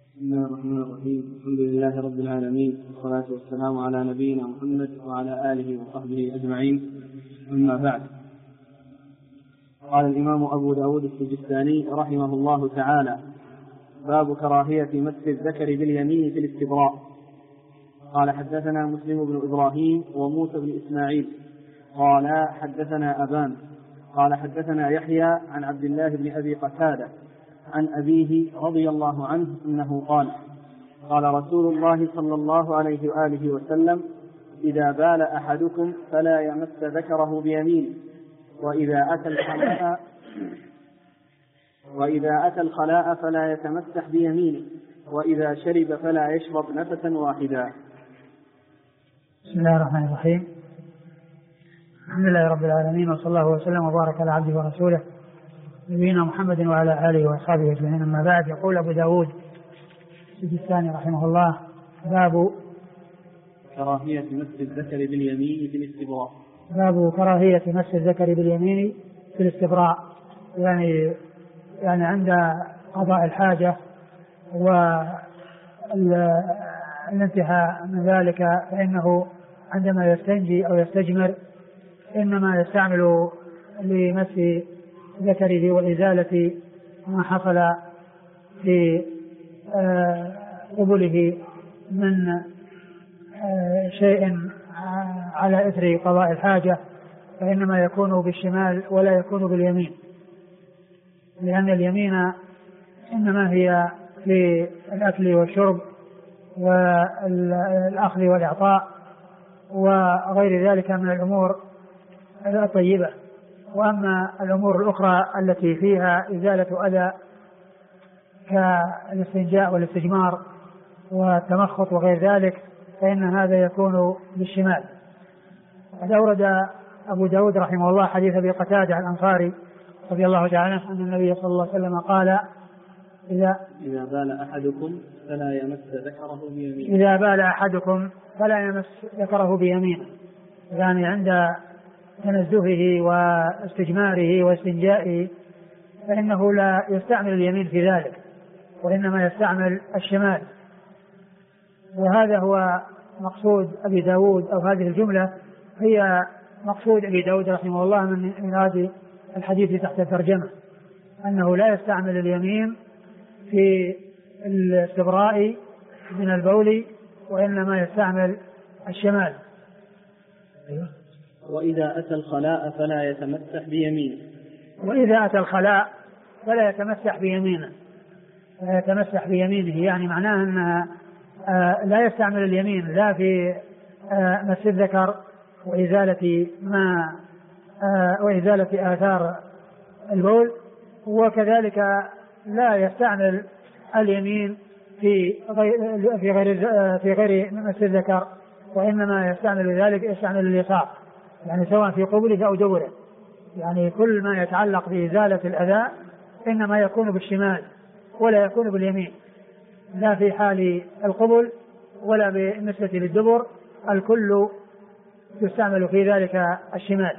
بسم الله الرحمن الرحيم. الحمد لله رب العالمين، والصلاة والسلام على نبينا محمد وعلى آله وصحبه أجمعين، أما بعد. قال الإمام أبو داود السجستاني رحمه الله تعالى: باب كراهية مس الذكر باليمين في الاستبراء. قال: حدثنا مسلم بن إبراهيم وموسى بن إسماعيل قال: حدثنا أبان قال: حدثنا يحيى عن عبد الله بن أبي قتادة عن أبيه رضي الله عنه أنه قال: قال رسول الله صلى الله عليه وآله وسلم: إذا بال أحدكم فلا يمس ذكره بيمينه، وإذا أتى الخلاء فلا يتمسح بيمينه، وإذا شرب فلا يشرب نفسا واحدا. بسم الله الرحمن الرحيم. الحمد لله رب العالمين، وصلى الله وسلم وبارك على عبده ورسوله نبينا محمد وعلى آله وأصحابه أجمعين، أما بعد. يقول أبو داود السجستاني رحمه الله: باب كراهية مس الذكر باليمين في الاستبراء. باب كراهية مس الذكر باليمين في الاستبراء، يعني عند قضاء الحاجة والانتهاء من ذلك، فإنه عندما يستنجي أو يستجمر إنما يستعمل لمس ذكره وإزالة ما حصل في قبله من شيء على إثر قضاء الحاجة، فإنما يكون بالشمال ولا يكون باليمين، لأن اليمين إنما هي في الأكل والشرب والأخذ والإعطاء وغير ذلك من الأمور الطيبة، وأما الأمور الأخرى التي فيها إزالة أذى كالاستنجاء والاستجمار والتمخط وغير ذلك فإن هذا يكون بالشمال. قد أورد أبو داود رحمه الله حديث أبي قتادة الأنصاري رضي الله تعالى عنه أن النبي صلى الله عليه وسلم قال: إذا بال أحدكم فلا يمس ذكره بيمينه. إذا بال أحدكم فلا يمس ذكره بيمينه، يعني عند تنزهه واستجماره واستنجائه فإنه لا يستعمل اليمين في ذلك، وإنما يستعمل الشمال. وهذا هو مقصود أبي داود، أو هذه الجملة هي مقصود أبي داود رحمه الله من هذه الحديث تحت الترجمة، أنه لا يستعمل اليمين في الاستبراء من البول، وإنما يستعمل الشمال. وإذا أتى الخلاء فلا يتمسح بيمينه. وإذا أتى الخلاء فلا يتمسح بيمينه. لا يتمسح بيمينه يعني معناه أن لا يستعمل اليمين لا في مس الذكر وإزالة آثار البول، وكذلك لا يستعمل اليمين في غير مس الذكر، وإنما يستعمل اليسار، يعني سواء في قبله أو دوره، يعني كل ما يتعلق بإزالة الأذى إنما يكون بالشمال ولا يكون باليمين، لا في حال القبل ولا بالنسبة للدبر، الكل يستعمل في ذلك الشمال.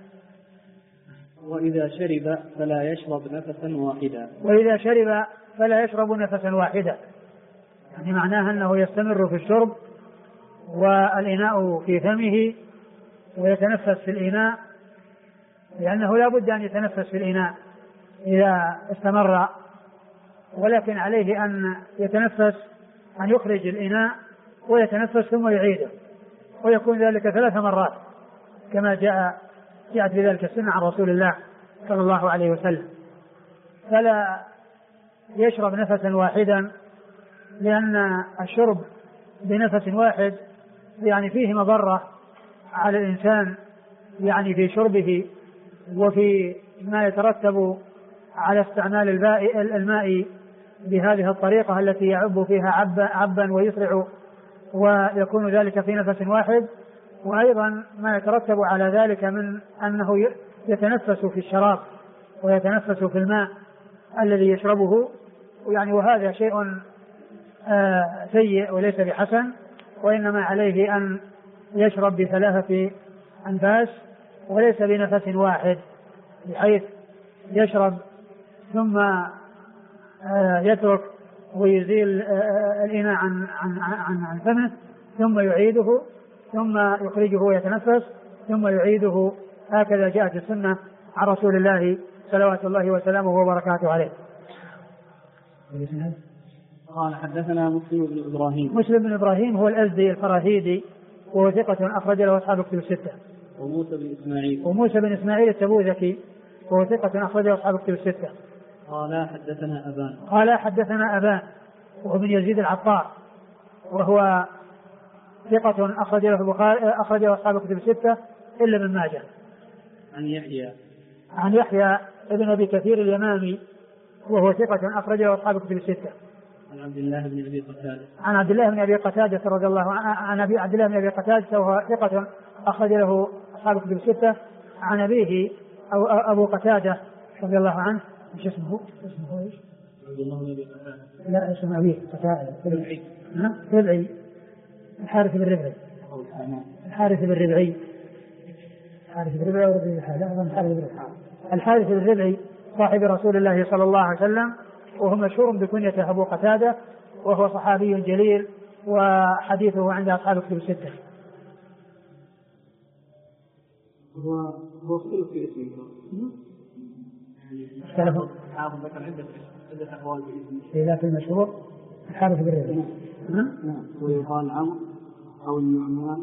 وإذا شرب فلا يشرب نفسا واحدا. وإذا شرب فلا يشرب نفسا واحدا، يعني معناها أنه يستمر في الشرب والإناء في فمه ويتنفس في الإناء، لأنه لا بد أن يتنفس في الإناء إذا استمر، ولكن عليه أن يتنفس، أن يخرج الإناء ويتنفس ثم يعيده، ويكون ذلك 3 مرات كما جاءت بذلك السنة عن رسول الله صلى الله عليه وسلم. فلا يشرب نفسا واحدا، لأن الشرب بنفس واحد يعني فيه مضرة على الإنسان، يعني في شربه وفي ما يترتب على استعمال الماء بهذه الطريقة التي يعب فيها عبا ويسرع، ويكون ذلك في نفس واحد. وأيضا ما يترتب على ذلك من أنه يتنفس في الشراب ويتنفس في الماء الذي يشربه، يعني وهذا شيء سيء وليس بحسن، وإنما عليه أن يشرب ب3 أنفاس وليس بنفس واحد، بحيث يشرب ثم يترك ويزيل الإناء عن فمه ثم يعيده ثم يخرجه ويتنفس ثم يعيده. هكذا جاءت السنة عن رسول الله صلوات الله وسلامه وبركاته عليه. قال حدثنا مسلم بن إبراهيم هو الأزدي الفراهيدي وهو ثقة أخرج له أصحاب الكتب الستة. وموسى بن إسماعيل التبوذكي وهو ثقة أخرج له أصحاب الكتب الستة. قال حدثنا أبان وهو بن يزيد العطار وهو ثقة أخرج له أصحاب الكتب الستة إلا ابن ماجه. عن يحيى ابن أبي كثير اليمامي وهو ثقة أخرج له أصحاب الكتب الستة. عن عبد الله بن أبي قتادة رضي الله عنه عبد الله بن أبي قتادة وهو ثقة أخرج له أصحاب الكتب الستة. عن أبيه أو أبو قتادة رضي الله عنه مش اسمه إيش؟ عبد الله بن أبي قتادة. لا اسمه أبيه قتادة ربعي الحارث بن ربعي الحارث بن ربعي صاحب رسول الله صلى الله عليه وسلم وهو مشهور بكنيته أبو قتادة وهو صحابي جليل وحديثه عند أصحاب الكتب الستة. هو اختلف في اسمه اختلفوا ذكر عدة أقوال في اسمه إذا في المشهور الحارث بن ربعي ويقال عمرو أو النعمان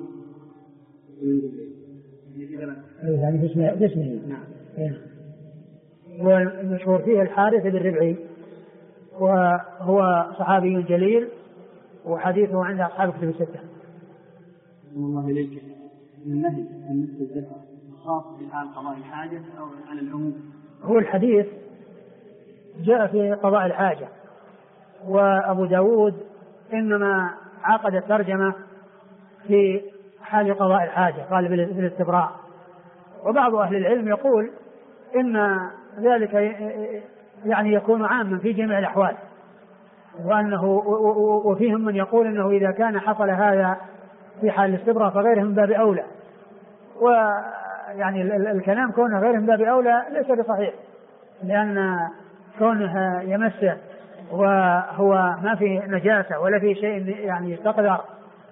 يعني باسمه والمشهور فيه الحارث بن ربعي وهو صحابي جليل وحديثه عند أصحاب الكتب الستة. الله إليك النهي عن مثل الذكر خاص بحال قضاء الحاجة أو على العموم؟ هو الحديث جاء في قضاء الحاجة وأبو داود إنما عقد الترجمة في حال قضاء الحاجة قال بالاستبراء. وبعض أهل العلم يقول إن ذلك يعني يكون عاما في جميع الأحوال وفيهم من يقول إنه إذا كان حصل هذا في حال الاستبراء فغيره من باب أولى. ويعني الكلام كونه غيره من باب أولى ليس بصحيح لأن كونه يمسه وهو ما في نجاسة ولا في شيء يعني يستقذر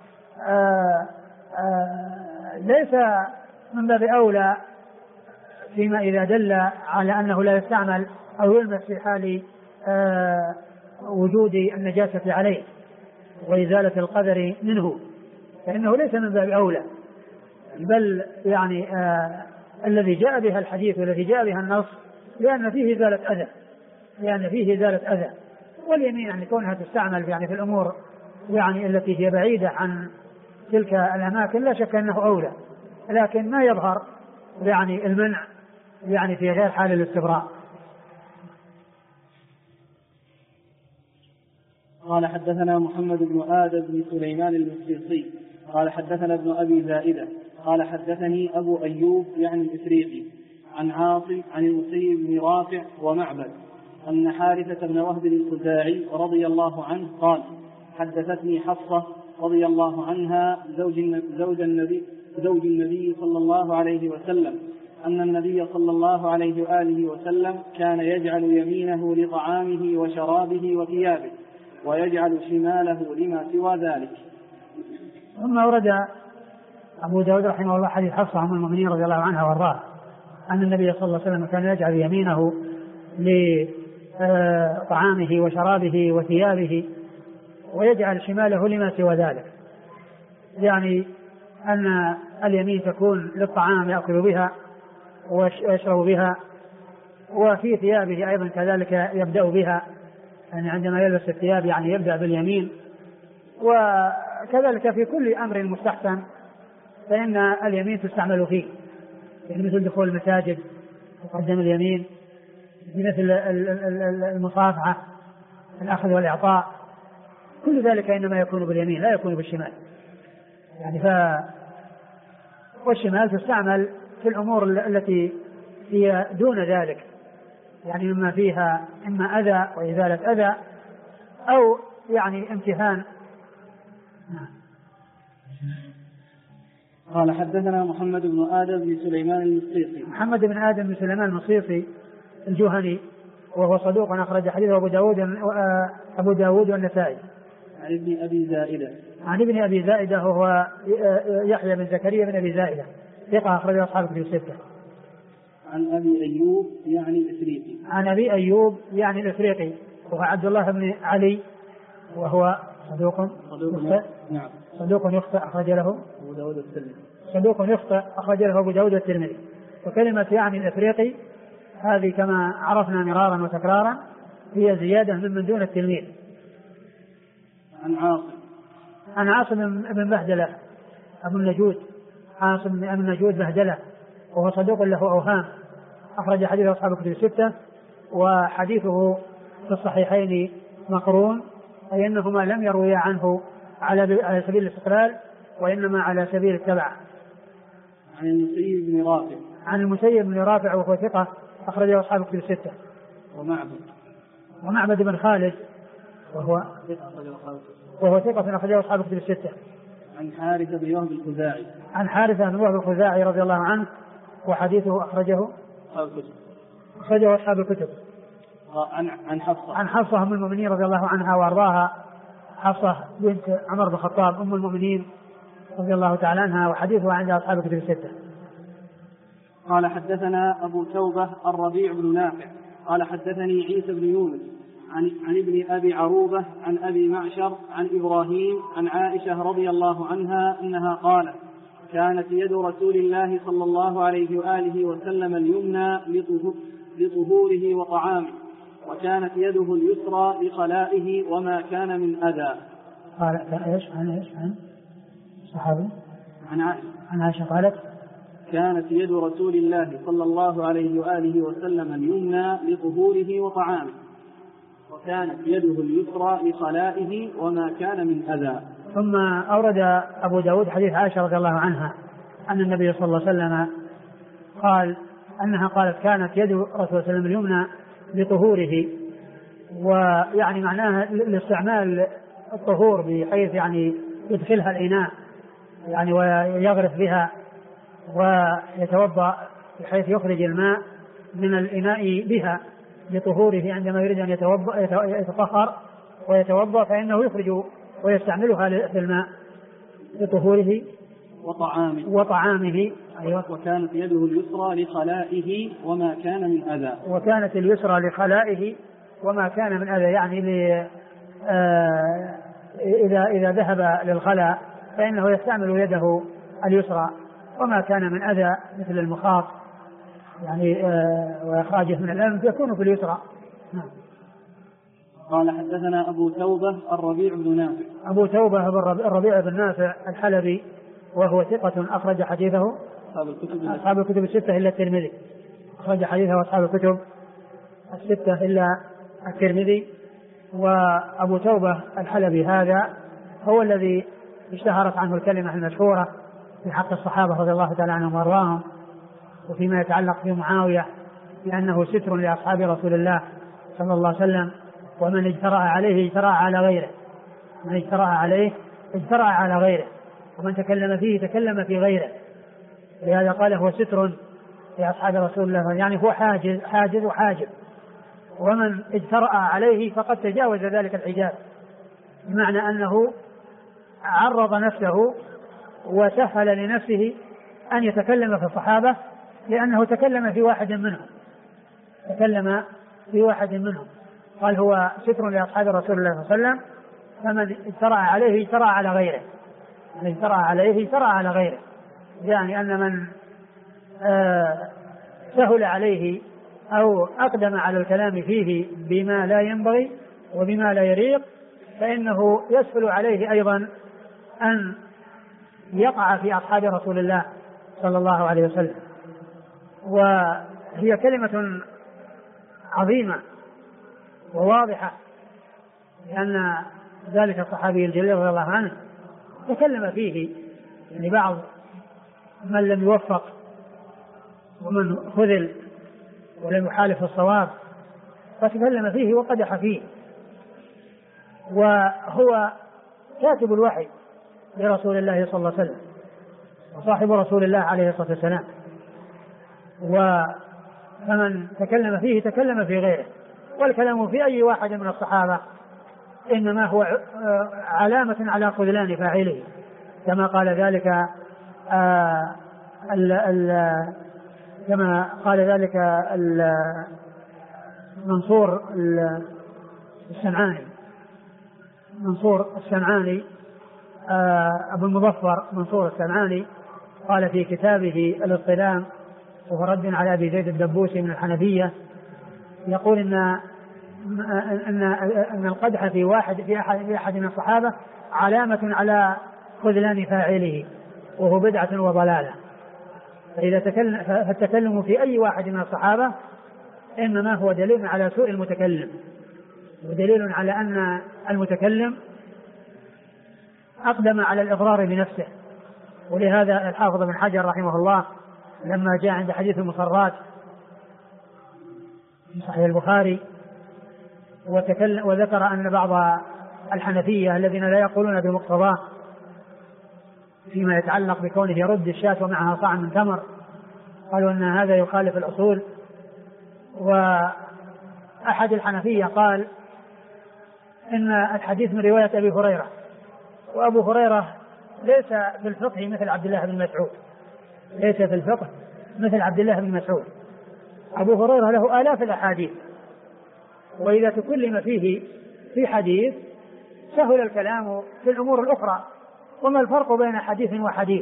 ليس من باب أولى فيما إذا دل على أنه لا يستعمل أو يلمس في حال وجود النجاسة عليه وإزالة القدر منه فإنه ليس من باب أولى بل يعني الذي جاء بها الحديث والذي جاء بها النص لأن فيه إزالة أذى واليمين يعني كونها تستعمل يعني في الأمور يعني التي هي بعيدة عن تلك الأماكن لا شك أنه أولى لكن ما يظهر يعني المنع يعني في غير حال الاستبراء. قال حدثنا محمد بن آدم بن سليمان المصيصي قال حدثنا ابن أبي زائدة قال حدثني أبو أيوب يعني الإفريقي عن عاصم عن المسيب بن رافع ومعبد أن حارثة بن وهب الخزاعي رضي الله عنه قال حدثتني حفصة رضي الله عنها زوج النبي صلى الله عليه وسلم أن النبي صلى الله عليه وآله وسلم كان يجعل يمينه لطعامه وشرابه وثيابه ويجعل شماله لما سوى ذلك. ثم ورد أبو داود رحمه الله حديث حفصة أم المؤمنين رضي الله عنها وارضاها أن النبي صلى الله عليه وسلم كان يجعل يمينه لطعامه وشرابه وثيابه ويجعل شماله لما سوى ذلك يعني أن اليمين تكون للطعام يأكل بها ويشرب بها وفي ثيابه أيضا كذلك يبدأ بها يعني عندما يلبس الثياب يعني يبدأ باليمين وكذلك في كل أمر مستحسن فإن اليمين تستعمل فيه يعني مثل دخول المساجد تقدم اليمين مثل المصافحة الأخذ والإعطاء كل ذلك إنما يكون باليمين لا يكون بالشمال يعني والشمال تستعمل في الأمور التي هي دون ذلك يعني مما فيها إما أذى وإزالة أذى أو يعني امتهان. قال حدثنا محمد بن آدم بن سليمان المصيصي محمد بن آدم بن سليمان المصيصي الجهني وهو صدوق أخرج حديثه أبو داود والنسائي. عن ابن أبي زائدة. عن ابن أبي زائدة وهو يحيى بن زكريا بن أبي زائدة ثقة أخرج أصحاب الكتب الستة. عن أبي أيوب يعني الإفريقي. عن أبي أيوب يعني الإفريقي وهو عبد الله بن علي وهو صدوق يخطئ أخرج له أبو داود الترمذي. صدوق يخطئ أخرج له أبو داود الترمذي. وكلمة يعني الإفريقي هذه كما عرفنا مرارا وتكرارا هي زيادة من دون التلميذ. عن عاصم بن بهدلة أبو النجود. عاصم بن النجود بهدلة وهو صدوق له أوهام أخرج حديث أصحاب الكتب الستة وحديثه في الصحيحين مقرون أي أنهما لم يرويا عنه على سبيل الاستقلال وإنما على سبيل التبع. عن المسيب بن رافع وهو ثقة أخرجه أصحاب الكتب الستة. ومعبد بن خالد وهو ثقة أخرجه أصحاب الكتب الستة. عن حارثة بن وهب الخزاعي. عن حارثة بن وهب الخزاعي رضي الله عنه وحديثه أخرجه أصحاب الكتب. عن حفصة أم المؤمنين رضي الله عنها وأرضاها. حفصة بنت عمر بن الخطاب أم المؤمنين رضي الله تعالى عنها وحديثها عند أصحاب الكتب الستة. قال حدثنا أبو توبة الربيع بن نافع قال حدثني عيسى بن يونس عن ابن أبي عروبة عن أبي معشر عن إبراهيم عن عائشة رضي الله عنها أنها قالت كانت يد رسول الله صلى الله عليه وآله وسلم اليمنى لطهوره وطعامه وكانت يده اليسرى لخلائه وما كان من أذى. قال عن صحابي عن عائشة قالت كانت يد رسول الله صلى الله عليه وآله وسلم اليمنى لطهوره وطعامه وكانت يده اليسرى لخلائه وما كان من أذى. ثم أورد أبو داود حديث عائشة رضي الله عنها أن النبي صلى الله عليه وسلم قال أنها قالت كانت يد رسول الله صلى الله عليه وسلم اليمنى لطهوره ويعني معناها لاستعمال الطهور بحيث يعني يدخلها الإناء يعني ويغرف بها ويتوضأ بحيث يخرج الماء من الإناء بها لطهوره عندما يريد أن يتطهر ويتوضأ فإنه يخرج ويستعملها في الماء لطهوره وطعامه. أيوة. وكانت يده اليسرى لخلائه وما كان من أذى. وكانت اليسرى لخلائه وما كان من أذى يعني إذا ذهب للخلاء فإنه يستعمل يده اليسرى وما كان من أذى مثل المخاط يعني وإخراجه من الأنف يكون في اليسرى. نعم. قال حدثنا أبو توبة الربيع بن نافع. أبو توبة الربيع بن نافع الحلبي وهو ثقة أخرج حديثه أصحاب الكتب الستة إلا الترمذي. أخرج حديثه أصحاب الكتب الستة إلا الترمذي. وأبو توبة الحلبي هذا هو الذي اشتهرت عنه الكلمة المشهورة في حق الصحابة رضي الله تعالى عنهم وارضاهم وفيما يتعلق بمعاوية لأنه ستر لأصحاب رسول الله صلى الله عليه وسلم ومن اجترأ عليه اجترأ على غيره من اجترأ عليه اجترأ على غيره ومن تكلم فيه تكلم في غيره لهذا قال هو ستر لأصحاب رسول الله يعني هو حاجز وحاجب ومن اجترأ عليه فقد تجاوز ذلك الحجاب بمعنى أنه عرض نفسه وسهل لنفسه أن يتكلم في الصحابة لأنه تكلم في واحد منهم قال هو ستر لأصحاب رسول الله صلى الله عليه وسلم فمن اجترأ عليه اجترأ على غيره من اجترأ عليه اجترأ على غيره يعني أن من سهل عليه أو أقدم على الكلام فيه بما لا ينبغي وبما لا يليق فإنه يسهل عليه أيضا أن يقع في أصحاب رسول الله صلى الله عليه وسلم. وهي كلمة عظيمة وواضحة لأن ذلك الصحابي الجليل رضي الله عنه تكلم فيه يعني بعض من لم يوفق ومن خذل ولم يحالف الصواب فتكلم فيه وقدح فيه وهو كاتب الوحي لرسول الله صلى الله عليه وسلم وصاحب رسول الله عليه الصلاة والسلام فمن تكلم فيه تكلم في غيره والكلام في أي واحد من الصحابة إنما هو علامة على خذلان فاعله، كما قال ذلك منصور السمعاني أبو المظفر منصور السمعاني قال في كتابه الاصطلام وهو رد على أبي زيد الدبوسي من الحنفية، يقول أن القدح في أحد من الصحابة علامة على خذلان فاعله وهو بدعة وضلالة. فالتكلم في أي واحد من الصحابة إنما هو دليل على سوء المتكلم، ودليل على أن المتكلم أقدم على الإضرار بنفسه. ولهذا الحافظ بن حجر رحمه الله لما جاء عند حديث المصرات في صحيح البخاري وذكر أن بعض الحنفية الذين لا يقولون بمقتضاه فيما يتعلق بكونه يرد الشاة ومعها صاع من تمر، قالوا أن هذا يخالف الأصول. وأحد الحنفية قال إن الحديث من رواية أبي هريرة، وأبو هريرة ليس في الفقه مثل عبد الله بن مسعود، ليس في الفقه مثل عبد الله بن مسعود. أبو هريرة له آلاف الأحاديث، وإذا تكلم فيه في حديث سهل الكلام في الأمور الأخرى. وما الفرق بين حديث وحديث؟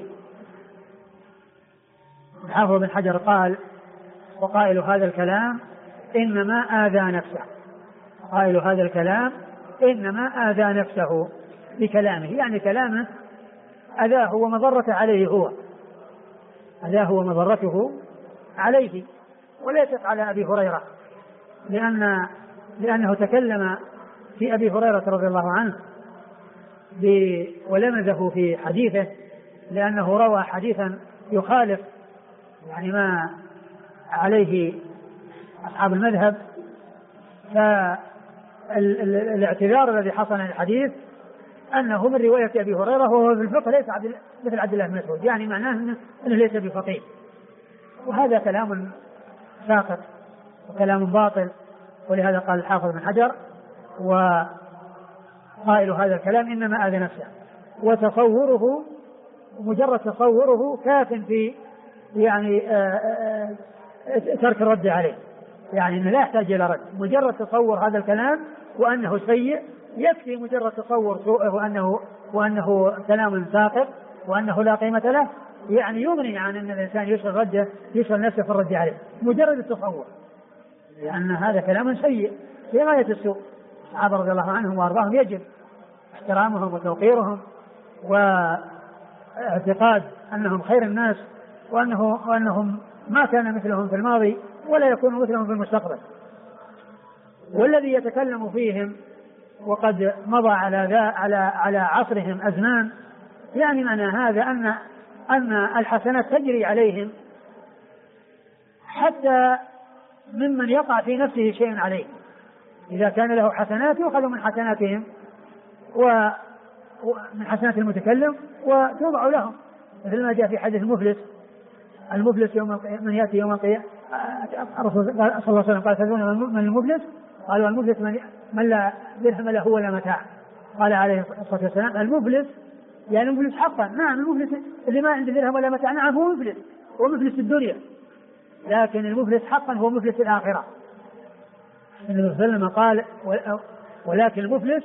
الحافظ بن حجر قال وقائل هذا الكلام إنما آذى نفسه، قائل هذا الكلام إنما آذى نفسه بكلامه، يعني كلامه أذاه ومضرته عليه، هو أذاه ومضرته عليه وليست على أبي هريرة، لأنه تكلم في أبي هريرة رضي الله عنه ولمزه في حديثه، لأنه روى حديثا يخالف يعني ما عليه أصحاب المذهب. فالاعتذار الذي حصل عن الحديث أنه من رواية أبي هريرة، وهو في الفقه ليس مثل عبد الله بن مسعود، يعني معناه أنه ليس بفقيه. وهذا كلام ساقط وكلام باطل. ولهذا قال الحافظ بن حجر وقائل هذا الكلام إنما آذى نفسه، وتصوره مجرد تصوره كاف في يعني ترك الرد عليه، يعني أنه لا يحتاج إلى رد، مجرد تصور هذا الكلام وأنه سيء يكفي، مجرد تصور سوءه وأنه كلام ساقط وأنه لا قيمة له، يعني يغني عن أن الإنسان يشغل نفسه في الرد عليه مجرد التصور، لأن هذا كلام سيء في غاية السوء. الصحابة رضي الله عنهم وأرضاهم يجب احترامهم وتوقيرهم واعتقاد أنهم خير الناس، وأنهم ما كان مثلهم في الماضي ولا يكون مثلهم في المستقبل. والذي يتكلم فيهم وقد مضى على عصرهم أزمان، يعني معنى هذا أن الحسنات تجري عليهم حتى ممن يقع في نفسه شيء عليه. إذا كان له حسنات يؤخذ من حسناتهم ومن حسنات المتكلم وتوضع لهم، مثل ما جاء في حديث المفلس من يأتي يوم القيامة. الرسول صلى الله عليه وسلم قال: تدرون من المفلس؟ قالوا: المفلس من لا درهم له ولا متاع. قال عليه الصلاة والسلام: المفلس يعني المفلس حقا، نعم المفلس اللي ما عنده درهم ولا متاع، نعم هو مفلس، هو مفلس الدنيا، لكن المفلس حقا هو مفلس الآخرة. النبي صلى الله عليه وسلم قال: ولكن المفلس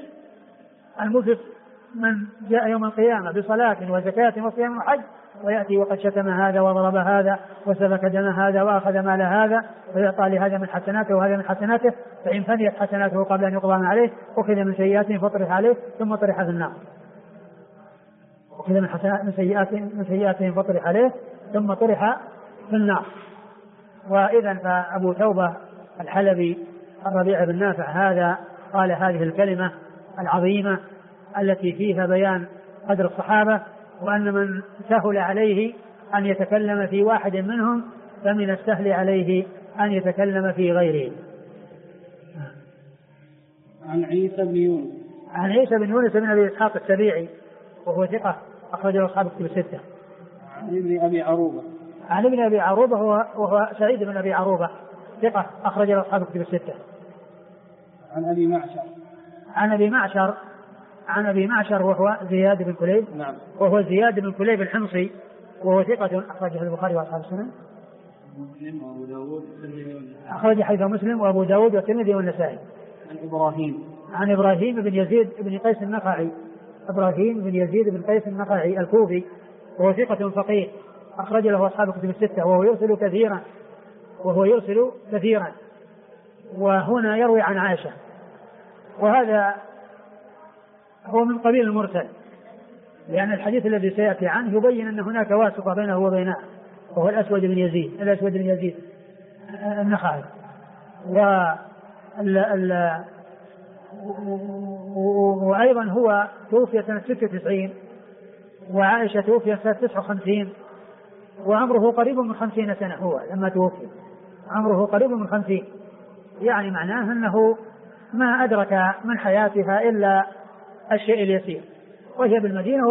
من جاء يوم القيامة بصلاة وزكاة وصيام وحج ويأتي وقد شتم هذا وضرب هذا وسفك دم هذا وأخذ مال هذا، ويعطى لهذا من حسناته وهذا من حسناته، فإن فنيت حسناته قبل أن يقضى عليه أخذ من سيئاته فطرح عليه ثم طرح في النار، أخذ من سيئاته فطرح عليه ثم طرح في النار. وإذا فأبو توبة الحلبي الربيع بن نافع هذا قال هذه الكلمة العظيمة التي فيها بيان قدر الصحابة، وأن من سهل عليه أن يتكلم في واحد منهم فمن السهل عليه أن يتكلم في غيره. عن عيسى بن يونس بن أبي إسحاق السبيعي وهو ثقة أخرجه أصحاب الكتب الستة. عن ابن أبي عروبة وهو سعيد بن أبي عروبة ثقة أخرجه أصحاب الكتب الستة. عن أبي معشر وهو زياد بن كليب. نعم. وهو زياد بن كليب الحمصي وهو ثقة أخرجه البخاري وأصحاب السنن. أخرج حديث مسلم وأبو داود والترمذي والنسائي. عن إبراهيم بن يزيد بن قيس النخعي. إبراهيم بن يزيد بن قيس النخعي الكوفي وهو ثقة فقيه أخرج له أصحاب الكتب الستة وهو يرسل كثيرا وهنا يروي عن عائشة، وهذا هو من قبيل المرسل، لأن الحديث الذي سيأتي عنه يبين أن هناك واسطة بينه وبينها، وهو الأسود بن يزيد النخعي. وأيضا هو توفي سنة 96 وعائشة توفي سنة 59 وعمره قريب من 50 سنة. هو لما توفي عمره قريب من 50، يعني معناه أنه ما أدرك من حياتها إلا الشيء اليسير، وهي بالمدينة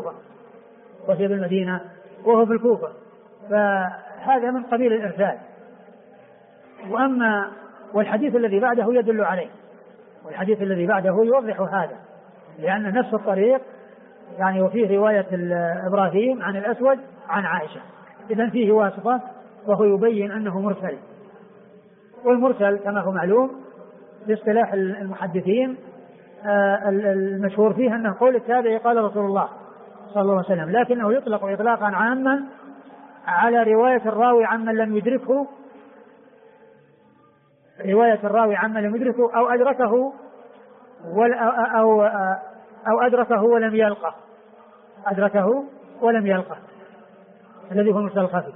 وهو بالكوفة، فهذا من قبيل الإرسال. والحديث الذي بعده يدل عليه، والحديث الذي بعده يوضح هذا، لأن نفس الطريق يعني وفيه رواية إبراهيم عن الأسود عن عائشة، إذن فيه واسطة وهو يبين أنه مرسل. والمرسل كما هو معلوم باصطلاح المحدثين المشهور فيه أنه قول التابعي قال رسول الله صلى الله عليه وسلم، لكنه يطلق إطلاقا عاما على رواية الراوي عمن لم يدركه، أو أدركه ولم يلقه الذي هو مرسل الخفي.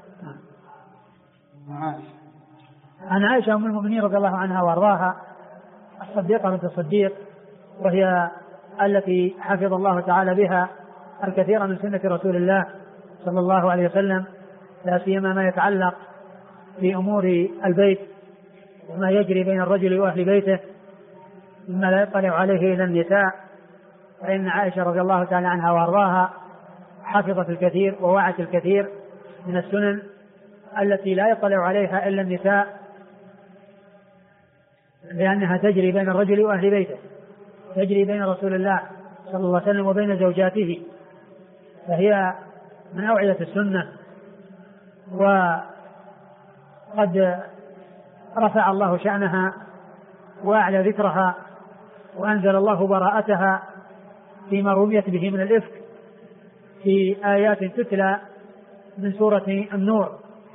عن عائشة أم المؤمنين رضي الله عنها وارضاها الصديقة بنت الصديق، وهي التي حفظ الله تعالى بها الكثير من سنة رسول الله صلى الله عليه وسلم، لا سيما ما يتعلق بأمور البيت وما يجري بين الرجل وأهل بيته مما لا يطلع عليه إلا النساء. فإن عائشة رضي الله تعالى عنها وارضاها حفظت الكثير ووعت الكثير من السنن التي لا يطلع عليها إلا النساء، لأنها تجري بين الرجل وأهل بيته، تجري بين رسول الله صلى الله عليه وسلم وبين زوجاته، فهي من أوعية السنة. وقد رفع الله شأنها وأعلى ذكرها وأنزل الله براءتها فيما رميت به من الإفك في آيات تتلى من سورة النور،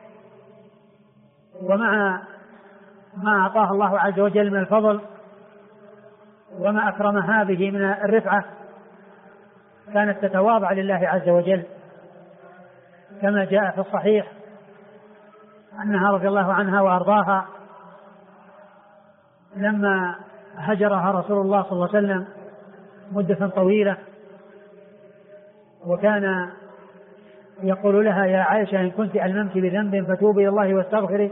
ومع ما أعطاها الله عز وجل من الفضل وما أكرمها به من الرفعة كانت تتواضع لله عز وجل، كما جاء في الصحيح أنها رضي الله عنها وأرضاها لما هجرها رسول الله صلى الله عليه وسلم مدة طويلة، وكان يقول لها يا عائشة إن كنت ألممت بذنب فتوبي إلى الله واستغفري،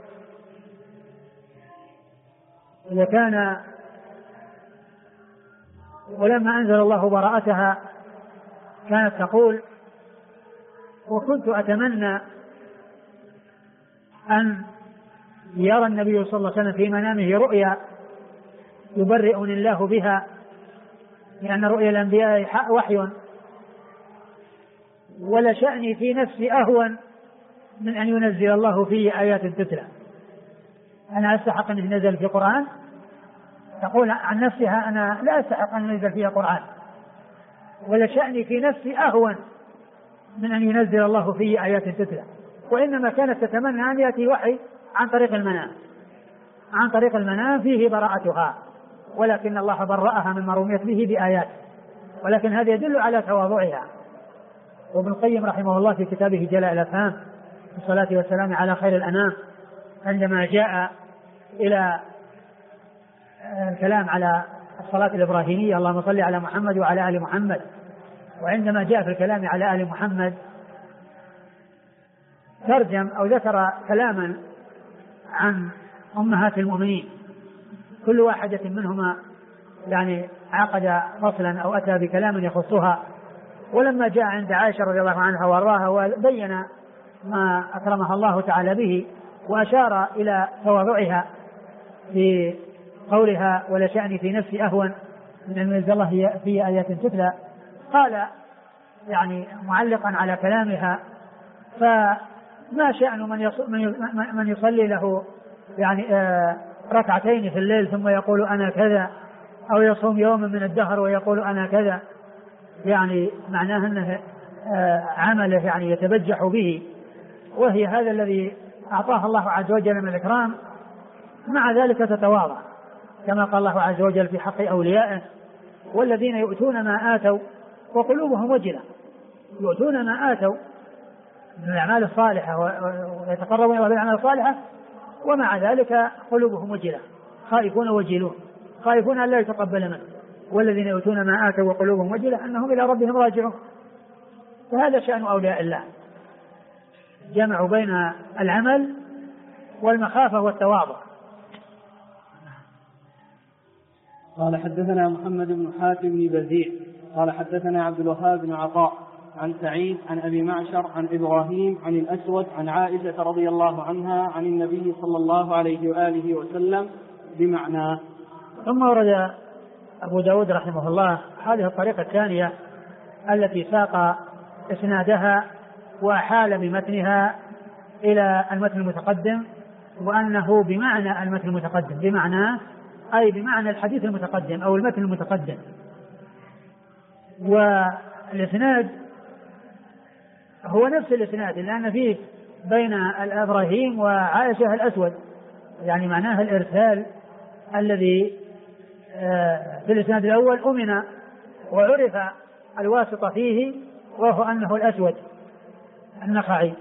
ولما أنزل الله براءتها كانت تقول وكنت أتمنى أن يرى النبي صلى الله عليه وسلم في منامه رؤيا يبرئني الله بها، لأن رؤيا الأنبياء وحي، ولشأني في نفسي أهون من أن ينزل الله فيه آيات تتلى. أنا أستحق أن ينزل في قرآن؟ تقول عن نفسها أنا لا أستحق أن ينزل فيها قرآن، ولشأني في نفسي أهون من أن ينزل الله فيه آيات تتلى، وإنما كانت تتمنى أن يأتي وحي عن طريق المنام فيه براءتها، ولكن الله برأها مما رميت به بآيات، ولكن هذا يدل على تواضعها. وابن القيم رحمه الله في كتابه جلاء الأفهام والصلاة والسلام على خير الأنام عندما جاء إلى الكلام على الصلاة الإبراهيمية اللهم صل على محمد وعلى آل محمد، وعندما جاء في الكلام على آل محمد ترجم أو ذكر كلاما عن أمهات المؤمنين، كل واحدة منهما يعني عقد فصلا أو أتى بكلام يخصها، ولما جاء عند عائشة رضي الله عنها وارضاها وبين ما أكرمها الله تعالى به وأشار إلى تواضعها في قولها ولا شأني في نفسي أهون من أن ينزل الله في آيات تتلى، قال يعني معلقا على كلامها: فما شأن من يصلي له يعني ركعتين في الليل ثم يقول أنا كذا، أو يصوم يوما من الدهر ويقول أنا كذا، يعني معناه أنه عمله يعني يتبجح به، وهي هذا الذي أعطاه الله عز وجل من الإكرام، مع ذلك تتواضع كما قال الله عز وجل في حق أوليائه: والذين يؤتون ما آتوا وقلوبهم وجلة. يؤتون ما آتوا من الأعمال الصالحة ويتقربون إلى الأعمال الصالحة، ومع ذلك قلوبهم وجلة، خائفون وجلون، خائفون أن لا يتقبل منه. والذين يؤتون ما آتوا وقلوبهم وجلة أنهم إلى ربهم راجعون. فهذا شأن أولياء الله، جمعوا بين العمل والمخافة والتواضع. قال حدثنا محمد بن حاتم بن بزيع قال حدثنا عبد الوهاب بن عطاء عن سعيد عن أبي معشر عن إبراهيم عن الأسود عن عائشة رضي الله عنها عن النبي صلى الله عليه وآله وسلم بمعنى. ثم ورد أبو داود رحمه الله هذه الطريقة الثانية التي ساق إسنادها وأحال بمتنها إلى المتن المتقدم، وأنه بمعنى المتن المتقدم، بمعنى أي بمعنى الحديث المتقدم أو المتن المتقدم. والإسناد هو نفس الإسناد، لأن فيه بين إبراهيم وعائشة الأسود، يعني معناه الإرسال الذي في الإسناد الأول أمن وعرف الواسطة فيه، وهو أنه الأسود النخعي.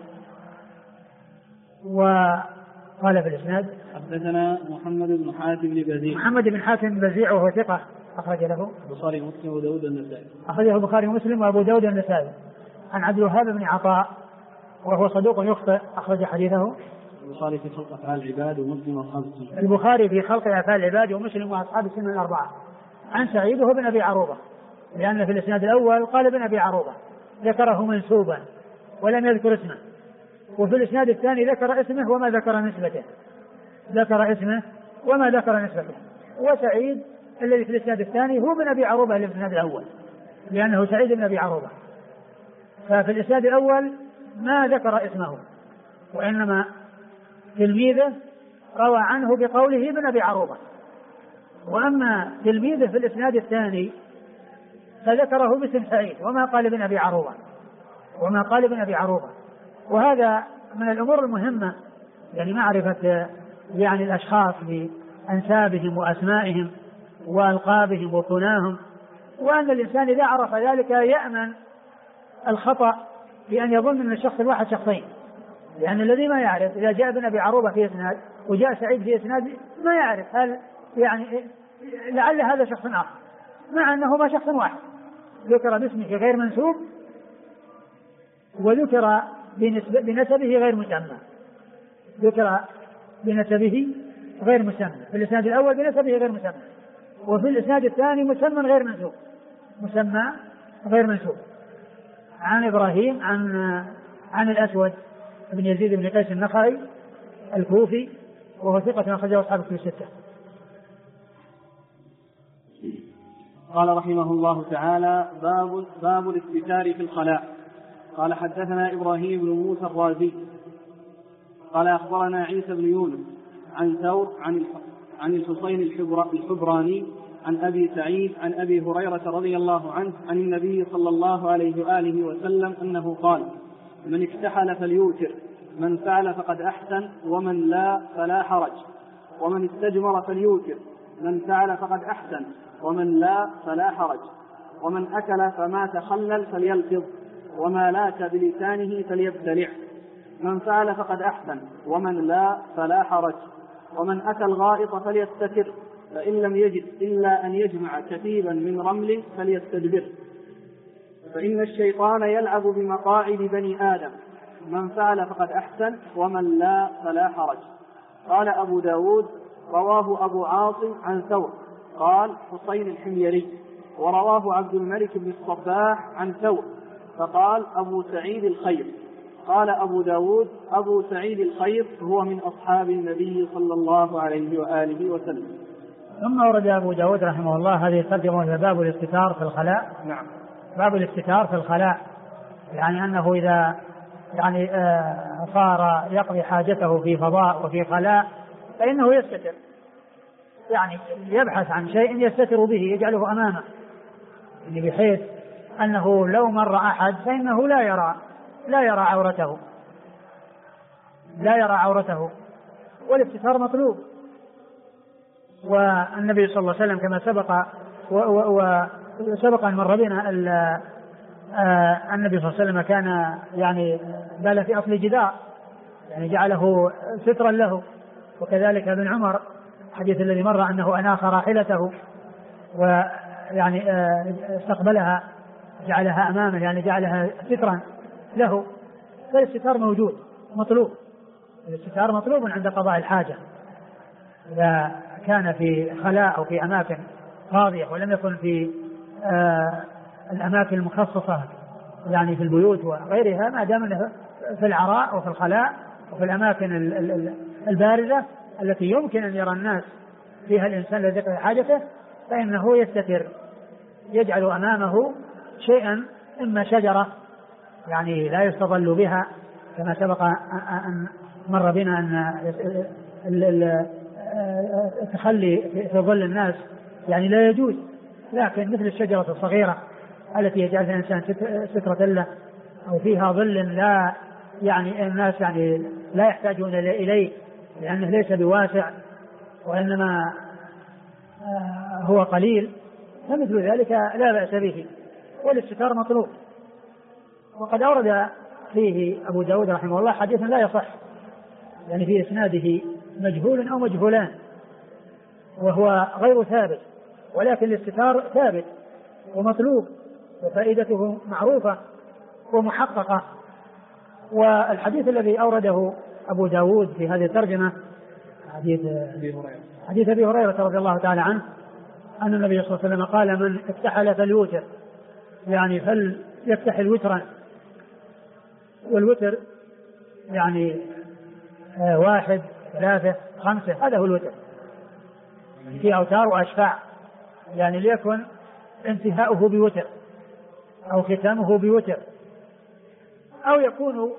وقال في الإسناد حدثنا محمد بن حاتم بن بزيع. محمد بن حاتم بن بزيع وهو ثقة أخرج له البخاري ومسلم وأبو داود النسائي. أخرجه البخاري ومسلم وأبو داود النسائي. عن عبد الوهاب بن عطاء وهو صدوق يخطئ أخرج حديثه البخاري في خلق أفعال العباد ومسلم وأصحاب السنن. البخاري في خلق أفعال العباد ومسلم وأصحاب السنن الأربعة. عن سعيد وهو بن أبي عروبة، لأن في الإسناد الأول قال ابن أبي عروبة ذكره منسوبا ولم يذكر اسمه، وفي الإسناد الثاني ذكر اسمه وما ذكر نسبته، ذكر اسمه وما ذكر نسبته. وسعيد الذي في الإسناد الثاني هو ابن أبي عروبة اللي في الإسناد الأول، لأنه سعيد بن أبي عروبة. ففي الإسناد الأول ما ذكر اسمه، وإنما تلميذه روى عنه بقوله ابن أبي عروبة. وأما تلميذه في الإسناد الثاني فذكره باسم سعيد وما قال ابن أبي عروبة، وما قال ابن أبي عروبة. وهذا من الأمور المهمة، يعني معرفة يعني الأشخاص بأنسابهم وأسمائهم وألقابهم وكناهم، وأن الإنسان إذا عرف ذلك يأمن الخطأ في أن يظن أن الشخص الواحد شخصين، لأن الذي ما يعرف إذا جاء ابن أبي عروبة في إسناد وجاء سعيد في إسناد ما يعرف هل يعني لعل هذا شخص آخر، مع أنهما شخص واحد، ذكر باسمه غير منسوب وذكر بنسبه غير مسمى، ذكر بنسبه غير مسمى في الإسناد الأول بنسبه غير مسمى، وفي الإسناد الثاني مسمى غير منسوب، مسمى غير منسوب. عن إبراهيم عن الأسود بن يزيد بن قيس النخعي الكوفي وهو ثقة أخرجه أصحاب في الستة. قال رحمه الله تعالى: باب الاستتار في الخلاء. قال حدثنا إبراهيم بن موسى الرازي قال أخبرنا عيسى بن يونس عن ثور عن الحصين الحبراني عن أبي سعيد عن أبي هريرة رضي الله عنه عن النبي صلى الله عليه وآله وسلم أنه قال: من اكتحل فليوتر، من فعل فقد أحسن، ومن لا فلا حرج، ومن استجمر فليوتر، من فعل فقد أحسن، ومن لا فلا حرج، ومن أكل فما تخلل فليلفظ، وما لاك بلسانه فليبتلع، من فعل فقد أحسن، ومن لا فلا حرج، ومن أتى الغائط فليستتر، فإن لم يجد إلا أن يجمع كثيبا من رمل فليستدبر، فإن الشيطان يلعب بمقاعد بني آدم، من فعل فقد أحسن، ومن لا فلا حرج. قال أبو داود: رواه أبو عاصم عن ثور قال حصين الحميري، ورواه عبد الملك بن الصباح عن ثور فقال أبو سعيد الخير. قال أبو داود: أبو سعيد الخير هو من أصحاب النبي صلى الله عليه وآله وسلم. ثم ورد أبو داود رحمه الله هذه الترجمة باب الاستتار في الخلاء. نعم. باب الاستتار في الخلاء، يعني أنه إذا يعني صار يقضي حاجته في فضاء وفي خلاء فإنه يستتر، يعني يبحث عن شيء يستتر به يجعله أمامه، يعني بحيث أنه لو مر أحد فإنه لا يرى عورته، والاستتار مطلوب. والنبي صلى الله عليه وسلم كما سبق أن مر بنا النبي صلى الله عليه وسلم كان يعني بال في أصل جدار، يعني جعله سترا له. وكذلك ابن عمر الحديث الذي مر أنه أناخ راحلته ويعني استقبلها جعلها أمامه، يعني جعلها سترا له. فالاستتار موجود مطلوب، الاستتار مطلوب عند قضاء الحاجة إذا كان في خلاء أو في أماكن فاضية ولم يكن في الأماكن المخصصة يعني في البيوت وغيرها، ما دام في العراء وفي الخلاء وفي الأماكن البارزة التي يمكن أن يرى الناس فيها الإنسان الذي يقضي حاجته، فإنه يستتر، يجعل أمامه شيئا، إما شجرة يعني لا يستظل بها كما سبق أن مر بنا أن التخلي في ظل الناس يعني لا يجوز، لكن مثل الشجرة الصغيرة التي يجعلها الإنسان سترة له أو فيها ظل لا يعني الناس يعني لا يحتاجون إليه لأنه ليس بواسع وإنما هو قليل، فمثل ذلك لا بأس به، والاستتار مطلوب. وقد أورد فيه أبو داود رحمه الله حديث لا يصح، يعني في إسناده مجهول أو مجهولان وهو غير ثابت، ولكن الاستتار ثابت ومطلوب وفائدته معروفة ومحققة. والحديث الذي أورده أبو داود في هذه الترجمة حديث أبي هريرة رضي الله تعالى عنه أن النبي صلى الله عليه وسلم قال: من اكتحل فليوتر، يعني فليكتحل وترا، والوتر يعني 1 3 5 هذا هو الوتر، في أوتار وأشفاع، يعني ليكن انتهاؤه بوتر أو ختامه بوتر، أو يكون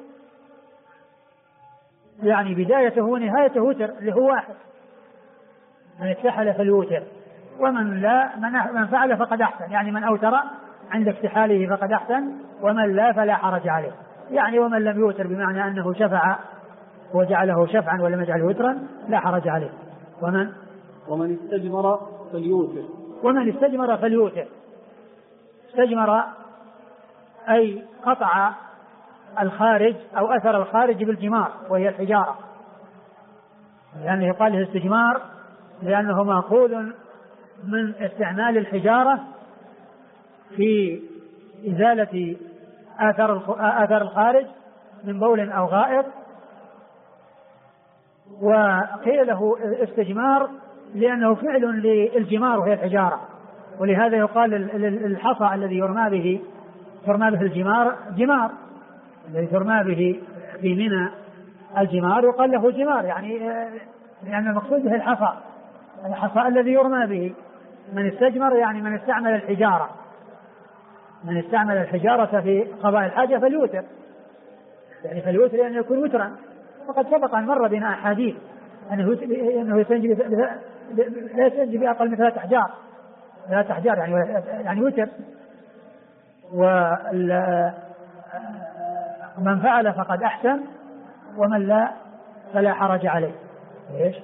يعني بدايته ونهايته وتر اللي هو 1. من اكتحل فليوتر، ومن لا من فعل فقد أحسن، يعني من أوتر عند اكتحاله فقد أحسن، ومن لا فلا حرج عليه، يعني ومن لم يوتر بمعنى أنه شفع وجعله شفعا ولم يجعله وترا لا حرج عليه. ومن استجمر فليوتر. ومن استجمر فليوتر، استجمر أي قطع الخارج أو أثر الخارج بالجمار وهي الحجارة، لأنه يقال له استجمار لأنه مأخوذ من استعمال الحجارة في إزالة آثار الخارج من بول أو غائط. وقيل له استجمار لأنه فعل للجمار وهي الحجارة، ولهذا يقال الحصى الذي ترمى به الجمار جمار، الذي ترمى به في منى الجمار يقال له جمار، يعني لأن المقصود به الحصى الذي يرمى به. من استجمر يعني من استعمل الحجارة، من استعمل الحجارة في قضاء الحاجة فليوتر، يعني فليوتر يعني يكون وترا. وقد سبق أن مر بنا أحاديث أنه لا يستنجي بأقل من 3 أحجار، 3 أحجار يعني وتر. ومن فعل فقد أحسن، ومن لا فلا حرج عليه. إيش؟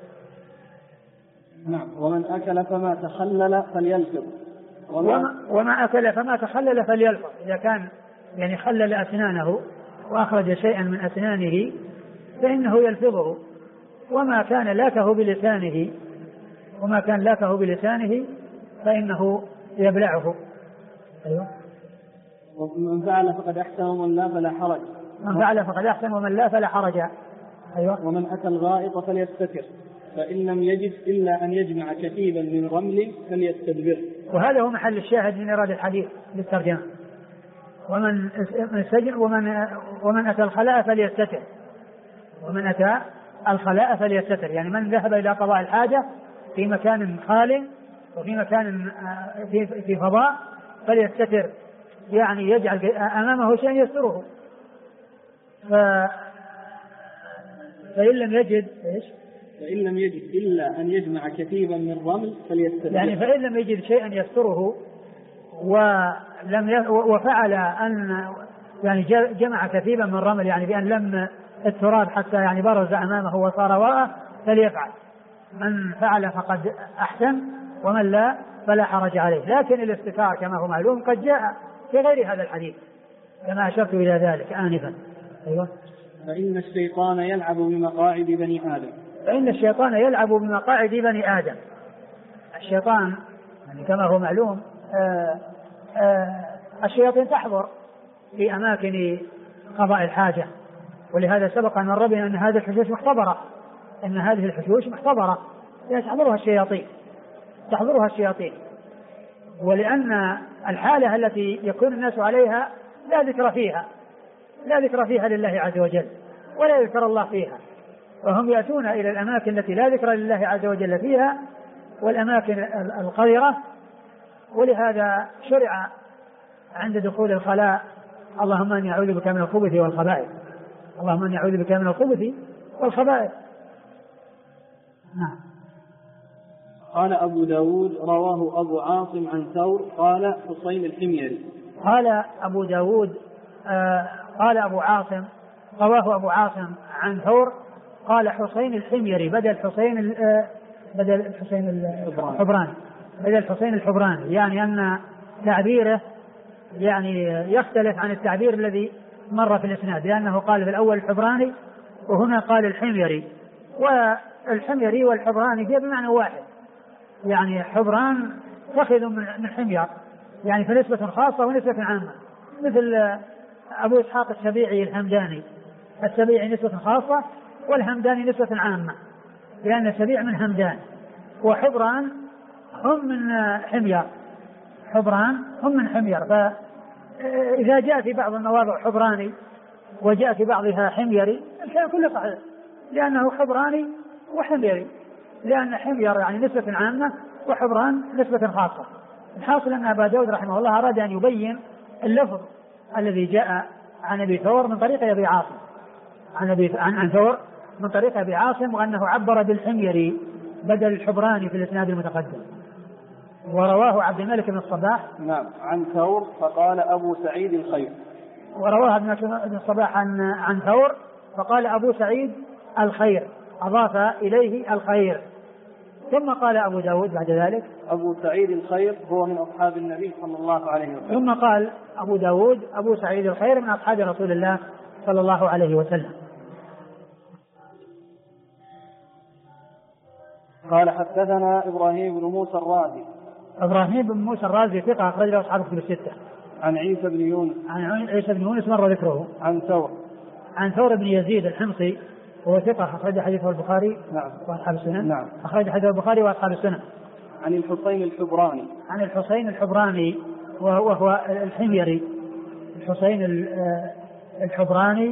نعم. ومن أكل فما تخلل فليلفظ. وما أكل فما تخلل فليلفظ، إذا كان يعني خلل أسنانه وأخرج شيئا من أسنانه فإنه يلفظه، وما كان لاكه بلسانه فإنه يبلعه. أيوة. ومن فعل فقد أحسن ومن لا فلا حرج. من فعل فقد أحسن ومن لا فلا حرج. أيوة. ومن أتى الغائط فليستتر، فإن لم يجد إلا أن يجمع كثيبا من رمل فليستدبره. وهذا هو محل الشاهد من إرادة الحديث بالترجمة. ومن أتى الخلاء فليستتر، ومن أتى الخلاء فليستتر، يعني من ذهب إلى قضاء الحاجة في مكان خال وفي مكان في فضاء فليستتر، يعني يجعل أمامه شيء يستره. فإن لم يجد إيش؟ فإن لم يجد إلا أن يجمع كثيبا من رمل فليستتر، يعني فإن لم يجد شيئا يستره وفعل أن يعني جمع كثيبا من رمل، يعني بأن لم التراب حتى يعني برز أمامه وصار وراءه فليفعل. من فعل فقد أحسن ومن لا فلا حرج عليه. لكن الاستتار كما هو معلوم قد جاء في غير هذا الحديث كما أشرت إلى ذلك آنفا. أيوة. فإن الشيطان يلعب بمقاعد بني آدم. فإن الشيطان يلعب بمقاعد بني آدم. الشيطان يعني كما هو معلوم الشياطين تحضر في أماكن قضاء الحاجة، ولهذا سبق أن مر بنا أن هذه الحشوش مختبرة، أن هذه الحشوش مختبرة تحضرها الشياطين، ولأن الحالة التي يكون الناس عليها لا ذكر فيها لله عز وجل ولا يذكر الله فيها، وهم يأتون إلى الأماكن التي لا ذكر لله عز وجل فيها والأماكن القذرة. ولهذا شرع عند دخول الخلاء اللهم أني أعوذ بك من الخبث والخبائث، اللهم أني أعوذ بك من الخبث والخبائث. نعم. قال أبو داود رواه أبو عاصم عن ثور قال حسين الحميري. قال أبو داود قال أبو عاصم رواه أبو عاصم عن ثور قال حسين الحميري بدل حسين الحبراني، يعني أن تعبيره يعني يختلف عن التعبير الذي مر في الإسناد، لأنه قال في الأول الحبراني وهنا قال الحميري، والحميري والحبراني هي بمعنى واحد، يعني حبران تأخذ من حمير، يعني في نسبة خاصة ونسبة عامة، مثل أبو إسحاق السبيعي الهمداني، السبيعي نسبة خاصة والهمداني نسبة عامة، لأن السبيع من همدان، وحبران هم من حمير، فإذا جاء في بعض المواضع حبراني وجاء في بعضها حميري الكلام كله صحيح، لأنه حبراني وحميري، لأن حمير يعني نسبة عامة وحبران نسبة خاصة. الحاصل أن أبا داود رحمه الله أراد أن يبين اللفظ الذي جاء عن أبي ثور من طريق أبي عاصم عن ثور من طريق أبي عاصم، وأنه عبر بالحميري بدل الحبراني في الإسناد المتقدم. ورواه عبد الملك بن الصباح نعم عن ثور فقال أبو سعيد الخير. ورواه عبد الملك بن الصباح عن ثور فقال أبو سعيد الخير، أضاف إليه الخير. ثم قال أبو داود بعد ذلك أبو سعيد الخير هو من أصحاب النبي صلى الله عليه وسلم. ثم قال أبو داود أبو سعيد الخير من أصحاب رسول الله صلى الله عليه وسلم. قال حدثنا إبراهيم بن موسى الرازي. إبراهيم بن موسى الرازي ثقة أخرج له أصحاب الكتب الستة. عن عيسى بن يونس مر ذكره. عن ثور بن يزيد الحمصي وهو ثقة أخرج حديثه البخاري نعم وأصحاب السنن. نعم أخرج حديثه البخاري وأصحاب السنن. عن الحسين الحبراني وهو الحميري، الحسين الحبراني،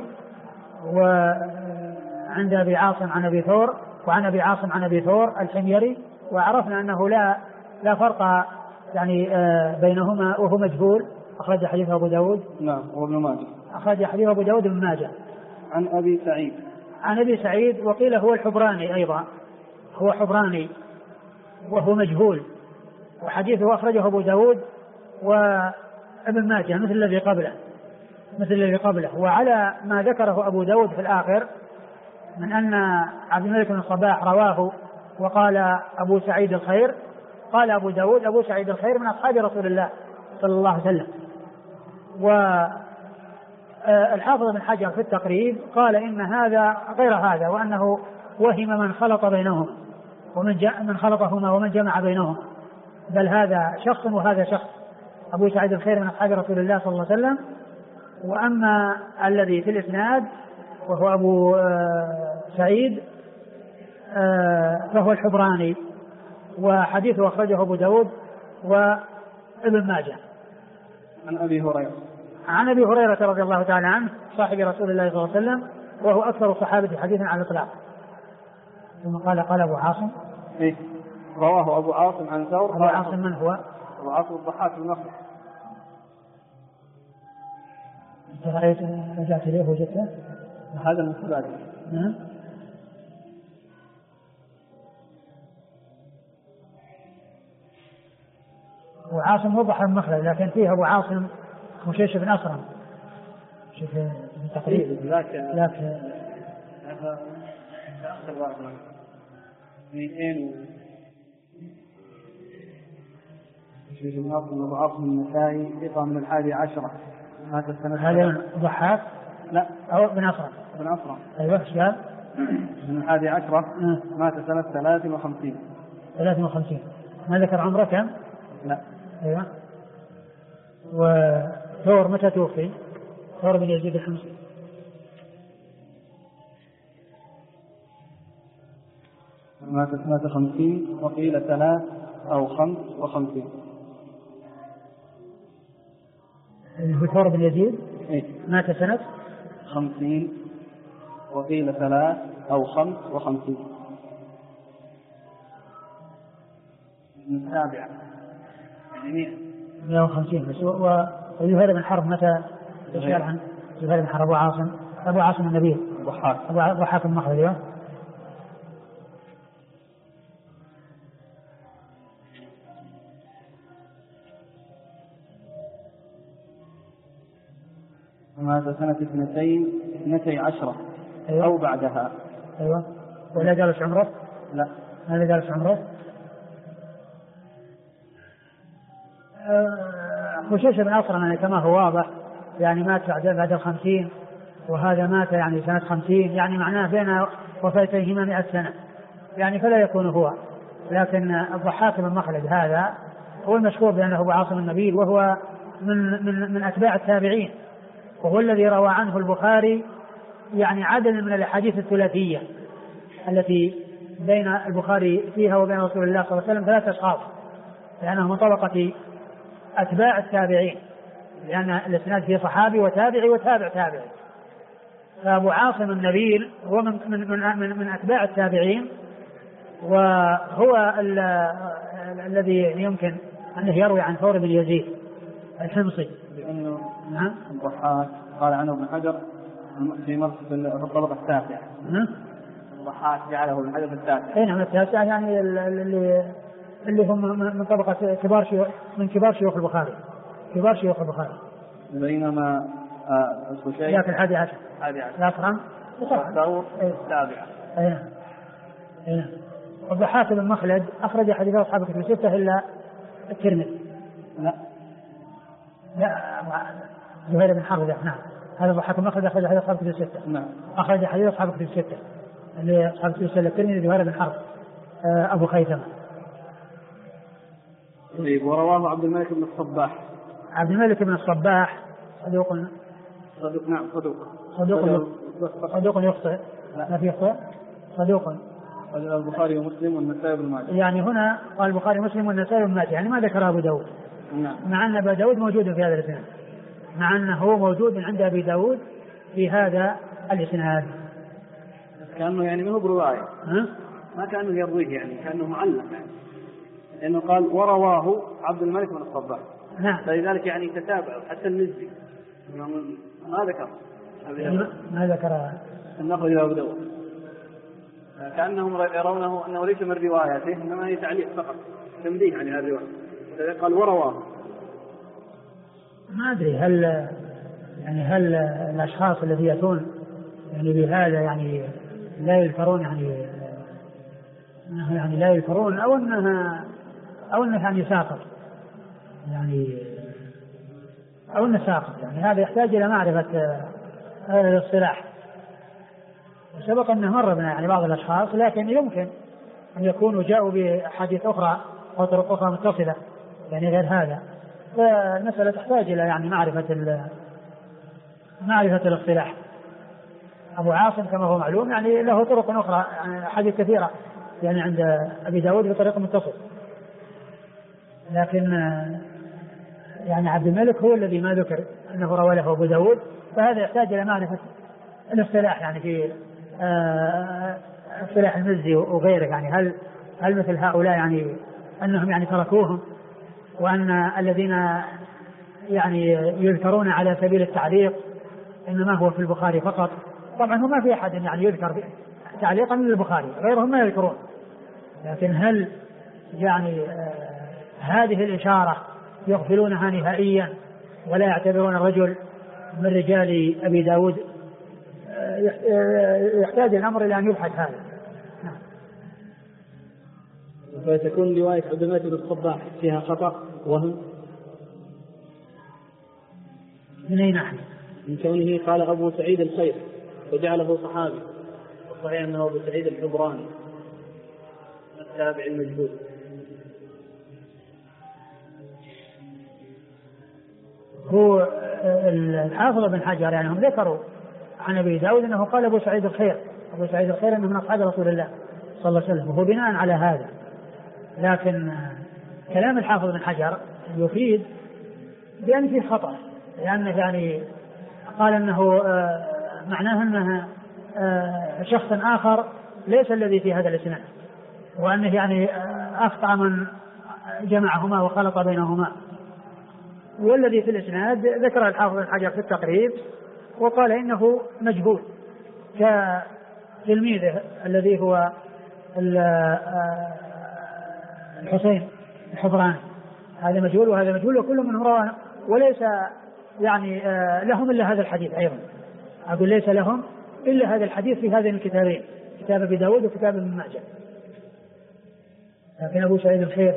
وعند أبي عاصم عن أبي ثور، وعن أبي عاصم عن أبي ثور الحميري. وعرفنا أنه لا فرق يعني بينهما، وهو مجهول. أخرج حديثه أبو داود وابن ماجه. أخرج حديثه أبو داود بن ماجه. عن أبي سعيد وقيل هو الحبراني أيضا، هو حبراني وهو مجهول، وحديثه أخرجه أبو داود وابن ماجه مثل الذي قبله. وعلى ما ذكره أبو داود في الآخر من أن عبد الملك بن الصباح رواه وقال أبو سعيد الخير، قال أبو داود أبو سعيد الخير من أصحاب رسول الله صلى الله عليه وسلم. والحافظ بن حجر في التقريب قال إن هذا غير هذا، وأنه وهم من خلط بينهما من خلطهما ومن جمع بينهما، بل هذا شخص وهذا شخص. أبو سعيد الخير من أصحاب رسول الله صلى الله عليه وسلم. وأما الذي في الإسناد وهو أبو سعيد فهو الحبراني، وحديثه أخرجه أبو داود وابن ماجه. عن أبي هريرة رضي الله تعالى عنه صاحب رسول الله صلى الله عليه وسلم، وهو أكثر الصحابة حديثا على الإطلاق. ثم قال أبو عاصم رواه أبو عاصم عن ثور. أبو عاصم من هو؟ أبو عاصم الضحاك بن مخلد. أنت رأيت رجعت إليه وجدته؟ هذا المتبادل. نعم. أبو عاصم وضح المخلد، لكن فيه أبو عاصم مشيش بن أسرم. شوف تقريبا لكن أخذ بعض 200 أبو عاصم النسائي ثقة من 11. هذا من ضحاك؟ لا، أو بن أسرم. بن أسرم. أيوة. إيش قال؟ من 11 مات سنة 53. 53. ما ذكر عمره كم؟ لا. أيوة. وثور متى توفي؟ ثور بن يزيد الحمصي. مات سنة 50 وقيل 3 أو 55. هو ثور بن يزيد؟ إيه؟ مات سنة 50 وقيل 3 أو 55. من 7 يعني 150 بس. وزهير بن حرب متى يشار عن زهير بن حرب؟ أبو عاصم النبي ضحاك. أبو ضحاك المخلد. مات سنة 12 أيوة. أو بعدها. أيوة. ولا جالس عمره؟ لا. هذا جالس عمره. خشوش بن أسرم يعني كما هو واضح يعني مات بعد 50، وهذا مات يعني سنة 50، يعني معناه بين وفاتيهما 100 سنة، يعني فلا يكون هو. لكن الضحاك بن مخلد هذا هو المشهور بأنه أبو عاصم النبيل، وهو من أتباع التابعين، وهو الذي روى عنه البخاري يعني عدد من الأحاديث الثلاثية التي بين البخاري فيها وبين رسول الله صلى الله عليه وسلم 3 أشخاص، لأنه من طبقة أتباع التابعين، لأن الإسناد فيه صحابي وتابعي وتابع تابعي. فأبو عاصم النبيل هو من أتباع التابعين، وهو الذي يمكن أنه يروي عن ثور بن يزيد الحمصي، لأنه الضحاك قال عنه ابن حجر في الطبقة التاسعة. الضحاك جعله ابن حجر في التاسعة. أي نعم التاسعة، يعني اللي هم من طبقة كبار شيوخ البخاري، كبار شيوخ البخاري. بينما الخشيع لكن 11 لا أكرم والثور السابعة. أي نعم. الضحاك بن مخلد أخرج حديث أصحاب الكتب الستة إلا الترمذي. لا زهير بن حرب. نعم. هذا الضحاك بن مخلد أخرج حديث أصحاب الكتب الستة. نعم. أخرج حديث أصحاب الكتب الستة اللي أصحاب الكتب الستة الترمذي زهير بن حرب أبو خيثمة. طيب. ورواه عبد الملك بن الصباح. عبد الملك بن الصباح صدوق. نعم صدوق يخطئ. لا في يخطئ. صدوق. البخاري ومسلم والنسائي بن ماجه. يعني هنا قال البخاري ومسلم والنسائي بن ماجه، يعني ما ذكر أبو داود. نعم. مع أن أبا داود موجود في هذا الإسناد، مع أنه موجود عند أبي داود في هذا الإسناد. كأنه يعني ما هو برواية، ما كأنه يرويه، يعني كأنه معلق، يعني لأنه قال ورواه عبد الملك بن الصباح. نعم. فلذلك يعني تتابع حتى المزي ما ذكر. ما ذكر النقل إلى أبو داود، كأنهم يرونه أنه ليس من روايته، إنما هي تعليق فقط تمديه عن هذه الرواية. قال ورواه. ما أدري هل الأشخاص الذين يأتون يعني بهذا يعني لا يذكرون يعني لا يذكرون أو أنه يعني ساقط، يعني أو أنه ساقط، يعني هذا يحتاج إلى معرفة هذا الاصطلاح. وسبق أنه مر بنا يعني بعض الأشخاص، لكن يمكن أن يكونوا جاءوا بحديث أخرى أو طرق أخرى متصلة يعني غير هذا، فالمسألة تحتاج إلى يعني معرفة الاصطلاح. أبو عاصم كما هو معلوم يعني له طرق أخرى، يعني حديث كثيرة يعني عند أبي داود بطريقة متصل، لكن يعني عبد الملك هو الذي ما ذكر أنه روى له أبو داود، فهذا يحتاج إلى معرفة الاصطلاح يعني في اصطلاح المزي وغيره، يعني هل مثل هؤلاء يعني أنهم يعني تركوهم، وأن الذين يعني يذكرون على سبيل التعليق إنما هو في البخاري فقط؟ طبعا هو ما في أحد يعني يذكر تعليقا للبخاري، غيرهم ما يذكرون. لكن هل يعني هذه الإشارة يغفلونها نهائيا ولا يعتبرون الرجل من رجال أبي داود؟ يحتاج الأمر إلى أن يبحث هذا. فتكون رواية عبد الملك بن الصباح فيها خطأ وهم من أي ناحية؟ من كونه قال أبو سعيد الخير وجعله صحابي، وصحيح أنه أبو سعيد الحبراني التابع المجهول. هو الحافظ بن حجر يعني هم ذكروا عن أبي داود أنه قال أبو سعيد الخير، أبو سعيد الخير أنه من أصحاب رسول الله صلى الله عليه وسلم، وهو بناء على هذا. لكن كلام الحافظ بن حجر يفيد بأن فيه خطأ، لأنه يعني قال أنه معناه أنه شخص آخر ليس الذي في هذا الإسناد، وأنه يعني أخطأ من جمعهما وخلط بينهما. والذي في الإسناد ذكر الحافظ بن حجر في التقريب وقال إنه مجهول كتلميذه الذي هو الحسين الحبراني، هذا مجهول وهذا مجهول، وكل منهم رواه، وليس يعني لهم إلا هذا الحديث. أيضا أقول ليس لهم إلا هذا الحديث في هذين الكتابين، كتاب أبي داود وكتاب ابن ماجه. لكن أبو سعيد الخير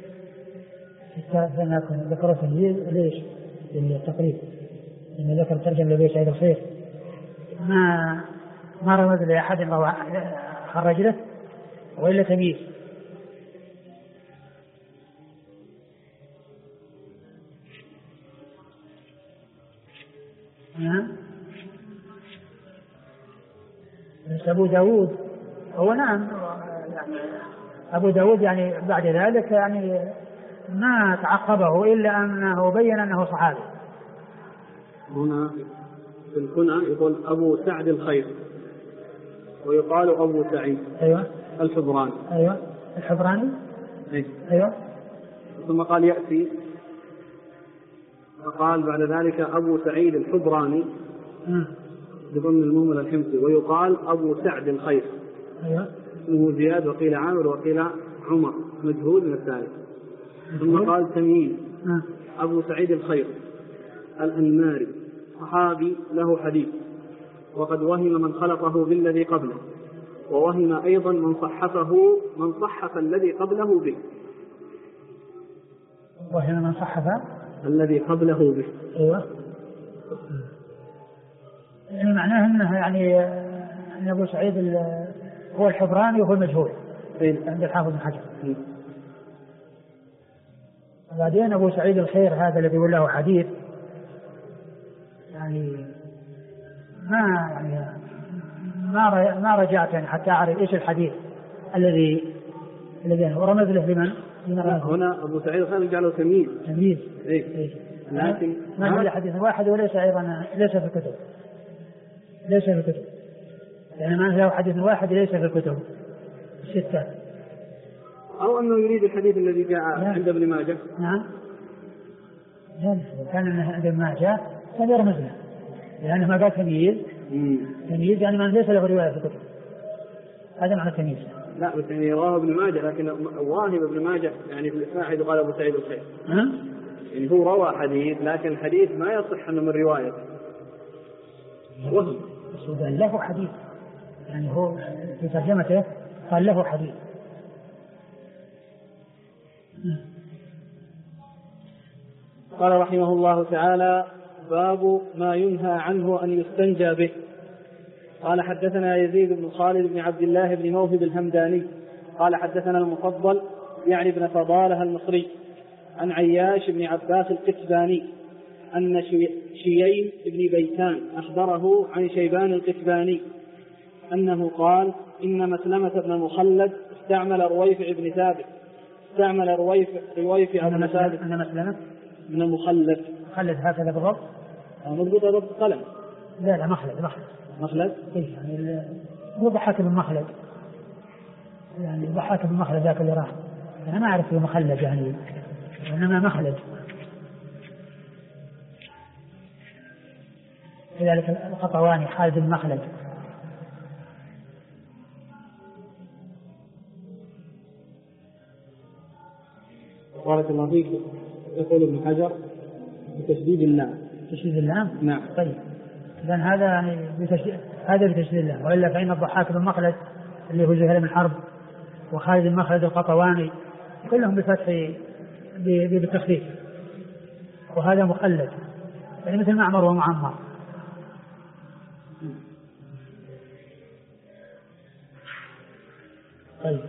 ذكر تمييز ليش التقريب إن ذكر ترجم لأبي سعيد الخير ما رمز لأحد خرج له وإلا تمييز. أبو داود هو نعم أبو داود يعني بعد ذلك يعني ما تعقبه إلا أنه بين أنه صحابي. هنا في الكنى يقول أبو سعد الخير ويقال أبو سعيد. أيوة. الحبراني. أيوة الحبراني. أيوة. ثم قال يأتي وقال بعد ذلك أبو سعيد الحبراني بضمن المهمل الحمصي ويقال أبو سعد الخير. أيوة. اسمه زياد وقيل عامر وقيل عمر مجهول من الثالث. ثم قال تمييز أبو سعيد الخير الأنماري صحابي له حديث، وقد وهم من خلطه بالذي قبله، ووهم أيضا من صحف الذي قبله به. وهم من صحف الذي قبله به. أيوة. يعني معناه أنه يعني أن أبو سعيد هو الحبراني وهو المجهول عند الحافظ بن حجر. وبعدين أبو سعيد الخير هذا الذي يقول له حديث يعني ما رجعت يعني حتى أعرف إيش الحديث الذي ورمز له لمن؟ هنا أبو سعيد الخير جعله تمييز. إيه. لكن ما جعل حديث واحد وليس أيضا ليس في الكتب. يعني ما له حديث واحد ليس في الكتب الستة. أو أنه يريد الحديث الذي جاء عند ابن ماجه. نعم. كان عند ابن ماجه كان يرمز له، لأنه ما قال تمييز يعني من ليس له رواية في الكتب، هذا معنى تمييز. لا بس يعني رواه ابن ماجه، لكن واهم ابن ماجه يعني في الإسناد قال أبو سعيد الخير. يعني هو روى حديث لكن الحديث ما يصح أنه من رواية وهم. بس له حديث يعني هو في ترجمته قال له حديث. قال رحمه الله تعالى: باب ما ينهى عنه أن يستنجى به. قال: حدثنا يزيد بن خالد بن عبد الله بن موهب الهمداني قال: حدثنا المفضل يعني بن فضالة المصري عن عياش بن عباس القتباني أن شيين بن بيتان أخبره عن شيبان القتباني أنه قال: إن مسلمة بن مخلد استعمل رويفع بن ثابت رويفع بن ثابت أن مسلمة بن مخلد هكذا بالضبط مضبوطة ضبط قلم. لا مخلد إيه يعني مو بحاكم المخلد يعني ضحاك بن مخلد ذاك اللي راح، أنا ما أعرف مخلد يعني، إنما مخلد. لذلك القطواني خالد بن مخلد. بارك الله فيك. يقول ابن حجر بتشديد اللام. تشديد اللام؟ نعم. طيب إذن هذا يعني هذا بتشديد اللام، وإلا فإن الضحاك بن مخلد اللي هو زهير بن حرب وخالد بن مخلد القطواني كلهم بفتح بالتخفيف، وهذا مخلد يعني مثل معمر ومعمر. طيب.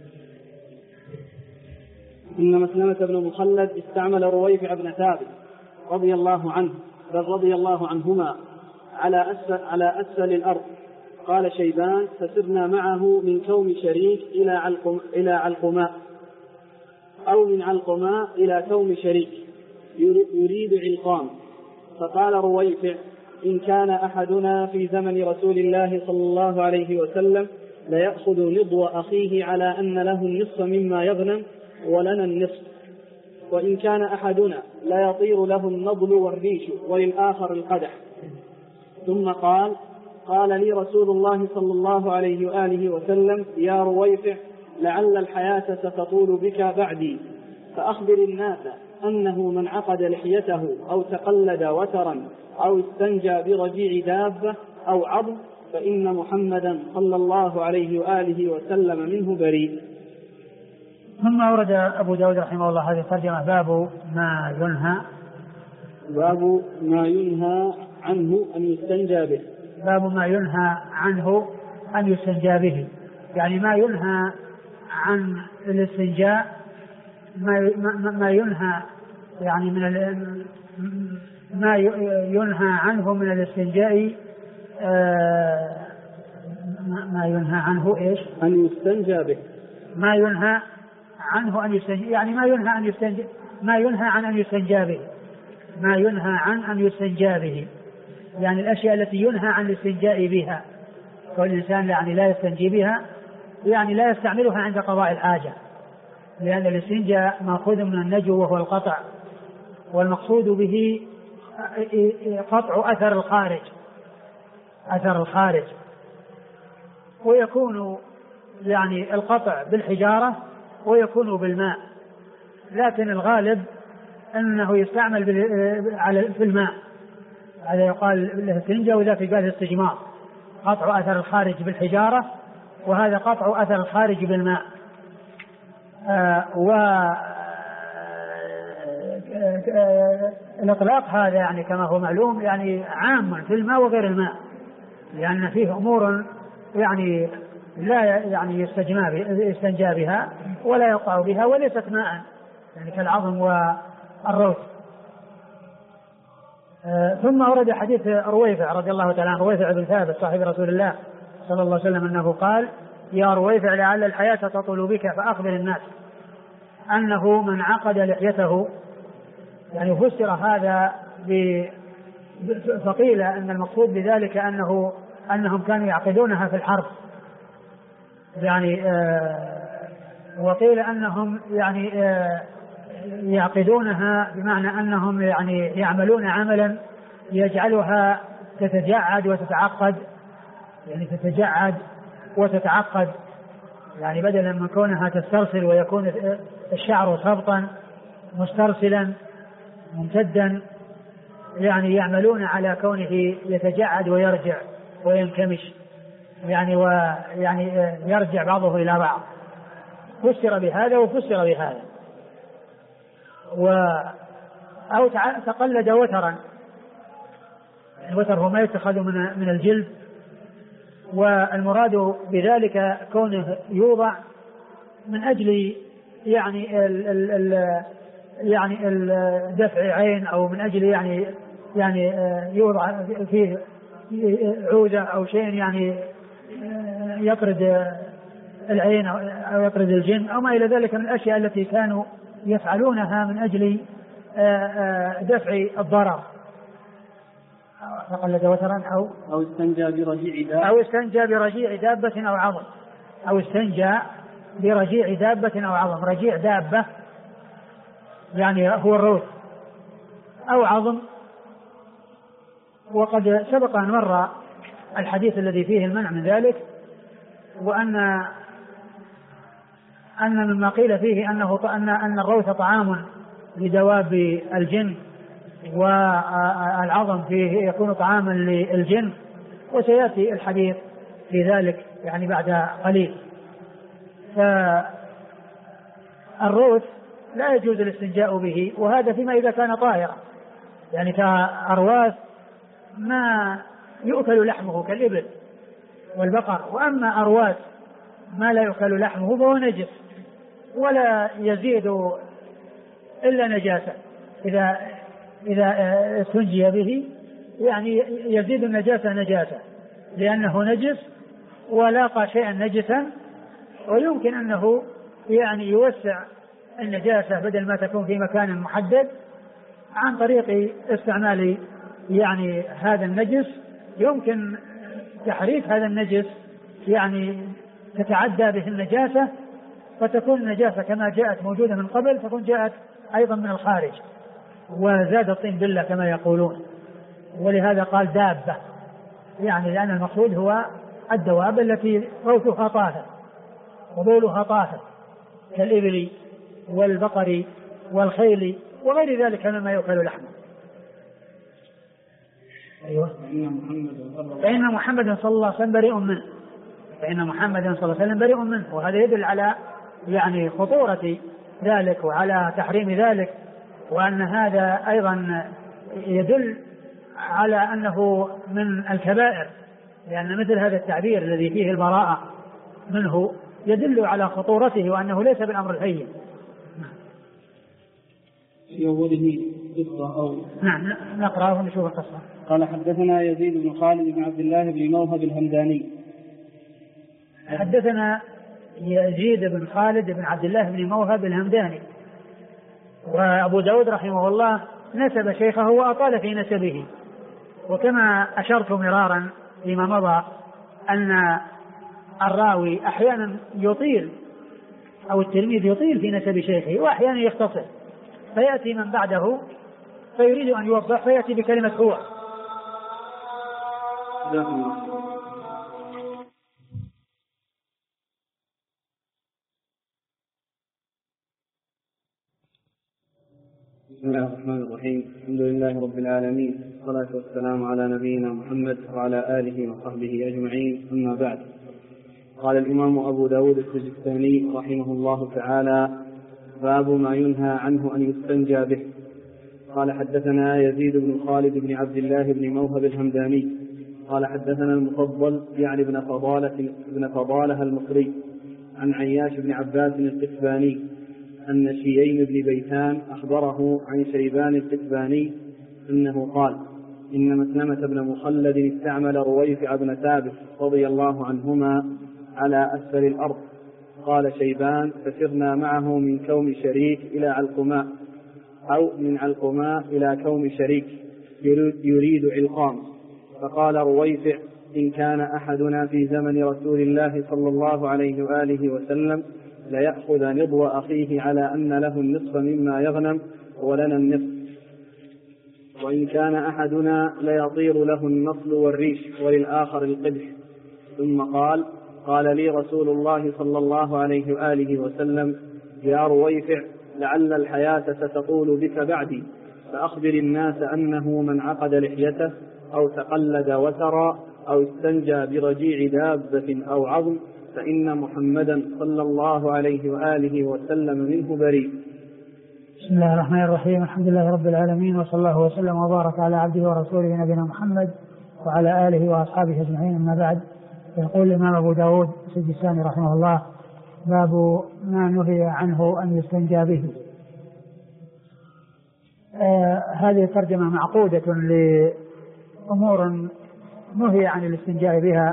إن مسلمة بن مخلد استعمل رويفع بن ثابت رضي الله عنه بل رضي الله عنهما على أسفل الأرض. قال شيبان: فسرنا معه من كوم شريك إلى علقماء، أو من علقماء إلى كوم شريك يريد علقام. فقال رويفع: إن كان أحدنا في زمن رسول الله صلى الله عليه وسلم ليأخذ نضو أخيه على أن له النصف مما يغنم ولنا النصف، وإن كان أحدنا لا يطير له النضل والريش وللآخر القدح. ثم قال لي رسول الله صلى الله عليه وآله وسلم: يا رويفع، لعل الحياة ستطول بك بعدي، فأخبر الناس أنه من عقد لحيته أو تقلد وترا أو استنجى برجيع دابة أو عظم فإن محمدا صلى الله عليه وآله وسلم منه بريء. ثم أورد أبو داود رحمه الله هذه الترجمة: باب ما ينهى عنه أن يستنجى به. باب ما ينهى عنه أن يستنجى به، يعني ما ينهى عن الاستنجاء، ما ينهى يعني ما ينهى عنه من الاستنجاء، ما ينهى عنه إيش؟ أن يستنجى به. ما ينهى عنه أن يستنجى، يعني ما ينهى عن أن يستنجى به، ما ينهى عن أن يستنجى به، يعني الأشياء التي ينهى عن الاستنجاء بها، والإنسان يعني لا يستنجي بها، يعني لا يستعملها عند قضاء الحاجة، لأن الاستنجاء مأخوذ من النجو وهو القطع، والمقصود به قطع أثر الخارج، ويكون يعني القطع بالحجارة ويكون بالماء، لكن الغالب أنه يستعمل في الماء، هذا يقال له استنجاء، وذاك قال استجمار، قطع أثر الخارج بالحجارة، وهذا قطع أثر الخارج بالماء. والإطلاق هذا يعني كما هو معلوم يعني عام في الماء وغير الماء، لأن فيه أمور يعني لا يعني يستنجى بها ولا يقع بها وليست ماء، يعني كالعظم والروث. ثم ورد حديث رويفع رضي الله تعالى عنه، رويفع بن ثابت صاحب رسول الله صلى الله عليه وسلم، أنه قال: يا رويفع، لعل الحياة تطول بك فأخبر الناس أنه من عقد لحيته، يعني فسر هذا فقيل أن المقصود بذلك أنهم كانوا يعقدونها في الحرب، يعني وقيل أنهم يعني يعقدونها بمعنى أنهم يعني يعملون عملا يجعلها تتجعد وتتعقد، يعني تتجعد وتتعقد، يعني بدلا من كونها تسترسل ويكون الشعر صبطا مسترسلا ممتدا، يعني يعملون على كونه يتجعد ويرجع وينكمش، يعني ويعني يرجع بعضه إلى بعض. فسر بهذا وفسر بهذا. أو تقلد وترا، الوتر هو ما يتخذ من الجلد، والمراد بذلك كونه يوضع من أجل يعني دفع عين، أو من أجل يعني يوضع فيه عودة أو شيء يعني يطرد العين أو يطرد الجن أو ما إلى ذلك من الأشياء التي كانوا يفعلونها من أجل دفع الضرر. تقلد وترا أو استنجى برجيع دابة أو استنجى برجيع دابة أو عظم، أو استنجى برجيع دابة أو عظم. رجيع دابة يعني هو الروث أو عظم. وقد سبق أن مر الحديث الذي فيه المنع من ذلك، وأن مما قيل فيه أن الروث طعام لدواب الجن، والعظم فيه يكون طعاما للجن، وسيأتي الحديث في ذلك يعني بعد قليل. فالروث لا يجوز الاستنجاء به، وهذا فيما إذا كان طاهرا، يعني كأرواث ما يؤكل لحمه كالإبل والبقر. وأما أرواث ما لا يؤكل لحمه فهو نجس ولا يزيد إلا نجاسة. إذا استنجي به يعني يزيد النجاسة نجاسة، لأنه نجس ولاقى شيئا نجسا، ويمكن أنه يعني يوسع النجاسة بدل ما تكون في مكان محدد عن طريق استعمال يعني هذا النجس. يمكن تحريف هذا النجس يعني تتعدى به النجاسة، فتكون النجاسة كما جاءت موجودة من قبل تكون جاءت أيضا من الخارج، وزاد الطين بالله كما يقولون. ولهذا قال دابة، يعني لأن المقصود هو الدواب التي روثها طاهر وبولها طاهر كالإبل والبقر والخيل وغير ذلك مما يؤكل لحمه. أيوة. فإن محمد صلى الله عليه وسلم بريء منه، فإن محمد صلى الله عليه وسلم بريء منه. وهذا يدل على يعني خطورة ذلك وعلى تحريم ذلك، وأن هذا أيضا يدل على أنه من الكبائر، لأن مثل هذا التعبير الذي فيه البراءة منه يدل على خطورته وأنه ليس بالأمر الهين. في أوله قصة أو نعم نقرأه ونشوف القصة. قال حدثنا يزيد بن خالد بن عبد الله بن موهب الهمداني. حدثنا يزيد بن خالد بن عبد الله بن موهب الهمداني. وأبو داود رحمه الله نسب شيخه وأطال في نسبه، وكما أشرت مرارا فيما مضى أن الراوي أحيانا يطيل أو التلميذ يطيل في نسب شيخه، وأحيانا يختصر، فيأتي من بعده فيريد أن يوضح فيأتي بكلمة هو. بسم الله الرحمن الرحيم. الحمد لله رب العالمين، والصلاة والسلام على نبينا محمد وعلى آله وصحبه أجمعين، أما بعد. قال الإمام أبو داود السجستاني رحمه الله تعالى: باب ما ينهى عنه أن يستنجى به. قال حدثنا يزيد بن خالد بن عبد الله بن موهب الهمداني قال حدثنا المفضل يعني بن فضالة المصري عن عياش بن عباس القتباني أن شيئين بن بيتان أخبره عن شيبان القتباني أنه قال: إن مسلمة بن مخلد استعمل رويفع بن ثابت رضي الله عنهما على أسفل الأرض. قال شيبان: فسرنا معه من كوم شريك إلى علقماء، أو من علقماء إلى كوم شريك يريد علقام. فقال رويفع: إن كان أحدنا في زمن رسول الله صلى الله عليه وآله وسلم ليأخذ نضو أخيه على أن له النصف مما يغنم ولنا النصف، وإن كان أحدنا ليطير له النصل والريش وللآخر القدح. ثم قال لي رسول الله صلى الله عليه وآله وسلم: يا رويفع، لعل الحياة ستطول بك بعدي، فأخبر الناس أنه من عقد لحيته أو تقلد وترى أو استنجى برجيع دابة أو عظم فإن محمدا صلى الله عليه وآله وسلم منه بريء. بسم الله الرحمن الرحيم. الحمد لله رب العالمين، وصلى الله وسلم وبارك على عبده ورسوله نبينا محمد وعلى آله وأصحابه أجمعين، أما بعد. يقول الإمام أبو داود السجستاني رحمه الله: باب ما نهي عنه أن يستنجى به. هذه ترجمة معقودة لأمور نهي عن الاستنجاء بها،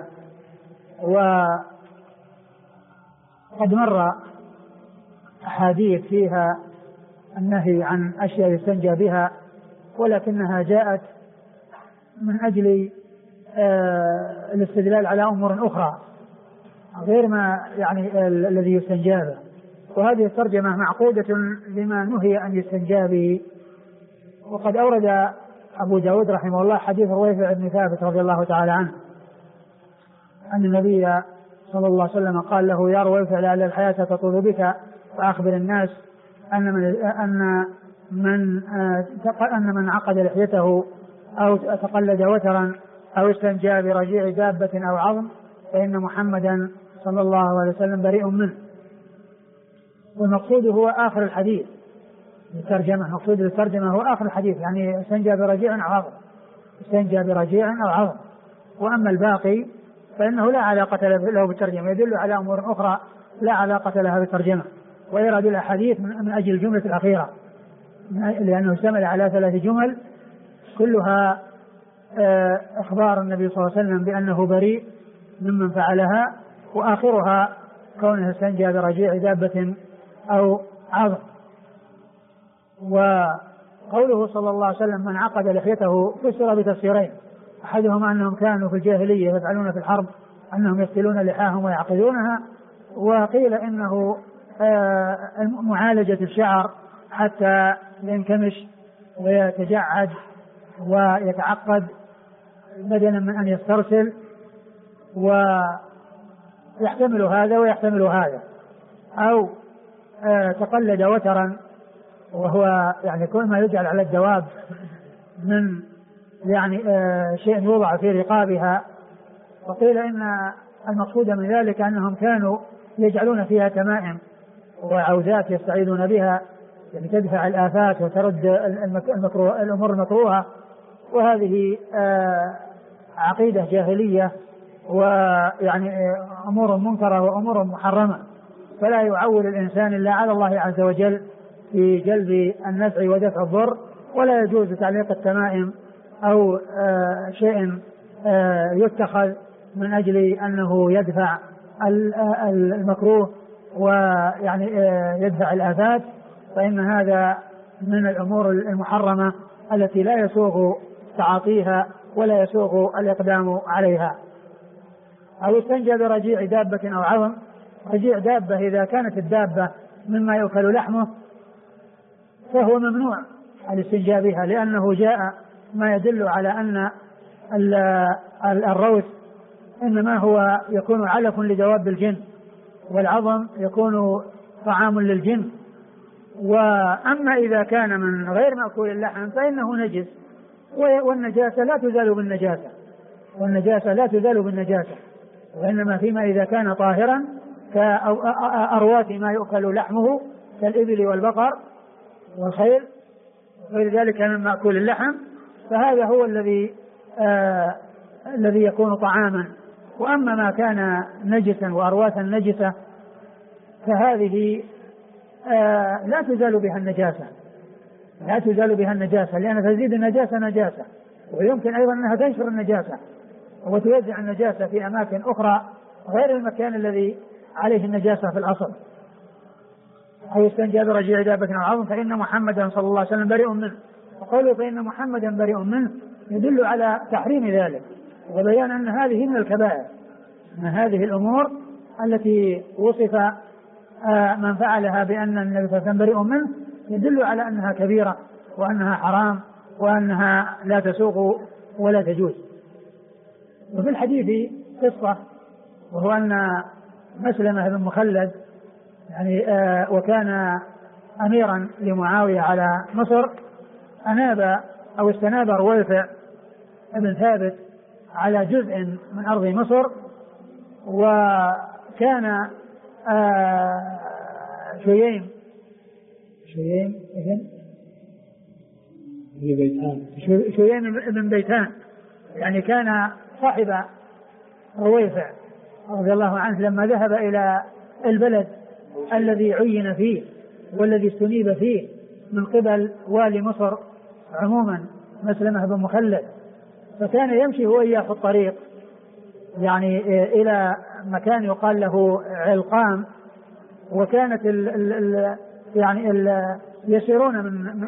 وقد مر أحاديث فيها النهي عن أشياء يستنجى بها، ولكنها جاءت من أجل الاستدلال على أمور أخرى، غير ما يعني الذي يستنجى به. وهذه الترجمة معقودة لما نهي أن يستنجى به. وقد أورد أبو داود رحمه الله حديث رويفع بن ثابت رضي الله تعالى عنه أن النبي صلى الله عليه وسلم قال له: يا رويفع لعل الحياة تطول بك فأخبر الناس أن من عقد لحيته أو تقلد وترا أو استنجى برجيع دابة أو عظم فإن محمدا صلى الله عليه وسلم بريء منه. والمقصود هو آخر الحديث الترجمة، مقصود الترجمة هو آخر الحديث، يعني استنجى برجيع أو عظم، استنجى برجيع أو عظم. وأما الباقي فإنه لا علاقة له بالترجمة، يدل على أمور أخرى لا علاقة لها بالترجمة. ويراد الأحاديث من أجل الجملة الأخيرة، لأنه اشتمل على 3 جمل كلها إخبار النبي صلى الله عليه وسلم بأنه بريء ممن فعلها، وآخرها كونه استنجى برجيع دابة أو عظم. وقوله صلى الله عليه وسلم من عقد لحيته فسر بتفسيرين: أحدهما أنهم كانوا في الجاهلية يفعلون في الحرب أنهم يقتلون لحاهم ويعقدونها، وقيل إنه معالجة الشعر حتى ينكمش ويتجعد ويتعقد بدلا من أن يسترسل، ويحتمل هذا ويحتمل هذا. أو تقلد وترا، وهو يعني كل ما يجعل على الدواب من يعني شيء يوضع في رقابها. وقيل إن المقصود من ذلك أنهم كانوا يجعلون فيها تمائم وعودات يستعيذون بها، يعني تدفع الآفات وترد الأمور المكروهة. وهذه عقيدة جاهلية، ويعني أمور منكرة وأمور محرمة، فلا يعول الإنسان إلا على الله عز وجل في جلب النفع ودفع الضر. ولا يجوز تعليق التمائم أو شيء يتخذ من أجل أنه يدفع المكروه ويعني يدفع الآفات، فإن هذا من الأمور المحرمة التي لا يسوغ تعاطيها ولا يسوغ الإقدام عليها. أو استنجى برجيع دابة أو عظم. رجيع دابة إذا كانت الدابة مما يؤكل لحمه فهو ممنوع الاستنجاء بها، لأنه جاء ما يدل على أن الروث إنما هو يكون علف لدواب الجن، والعظم يكون طعام للجن. وأما إذا كان من غير مأكول اللحم فإنه نجس، والنجاسة لا تزال بالنجاسة، والنجاسة لا تزال بالنجاسة، وإنما فيما إذا كان طاهرا كأرواث ما يؤكل لحمه كالإبل والبقر والخيل وغير ذلك من مأكول اللحم، فهذا هو الذي يكون طعاما. وأما ما كان نجسا وأرواثا نجسة فهذه لا تزال بها النجاسة، لا تزال بها النجاسة، لأن تزيد النجاسة نجاسة، ويمكن أيضا أنها تنشر النجاسة وتوزع النجاسة في أماكن أخرى غير المكان الذي عليه النجاسة في الأصل. أو استنجى برجيع دابة أو عظم فإن محمدا صلى الله عليه وسلم بريء منه. وقوله فإن محمدا بريء منه يدل على تحريم ذلك وبيان أن هذه من الكبائر، من هذه الأمور التي وصف من فعلها بأن النبي صلى الله عليه وسلم بريء منه، يدل على أنها كبيرة وأنها حرام وأنها لا تسوق ولا تجوز. وفي الحديث قصة، وهو أن مسلمة بن مخلد يعني وكان أميرا لمعاوية على مصر، أناب أو استناب رويفع بن ثابت على جزء من أرض مصر، وكان شييم بن بيتان يعني كان صاحب رويفع رضي الله عنه لما ذهب إلى البلد الذي عين فيه والذي استنيب فيه من قبل والي مصر عموما مسلمة بن مخلد، فكان يمشي هو إياه في الطريق يعني إلى مكان يقال له علقام، وكانت يسيرون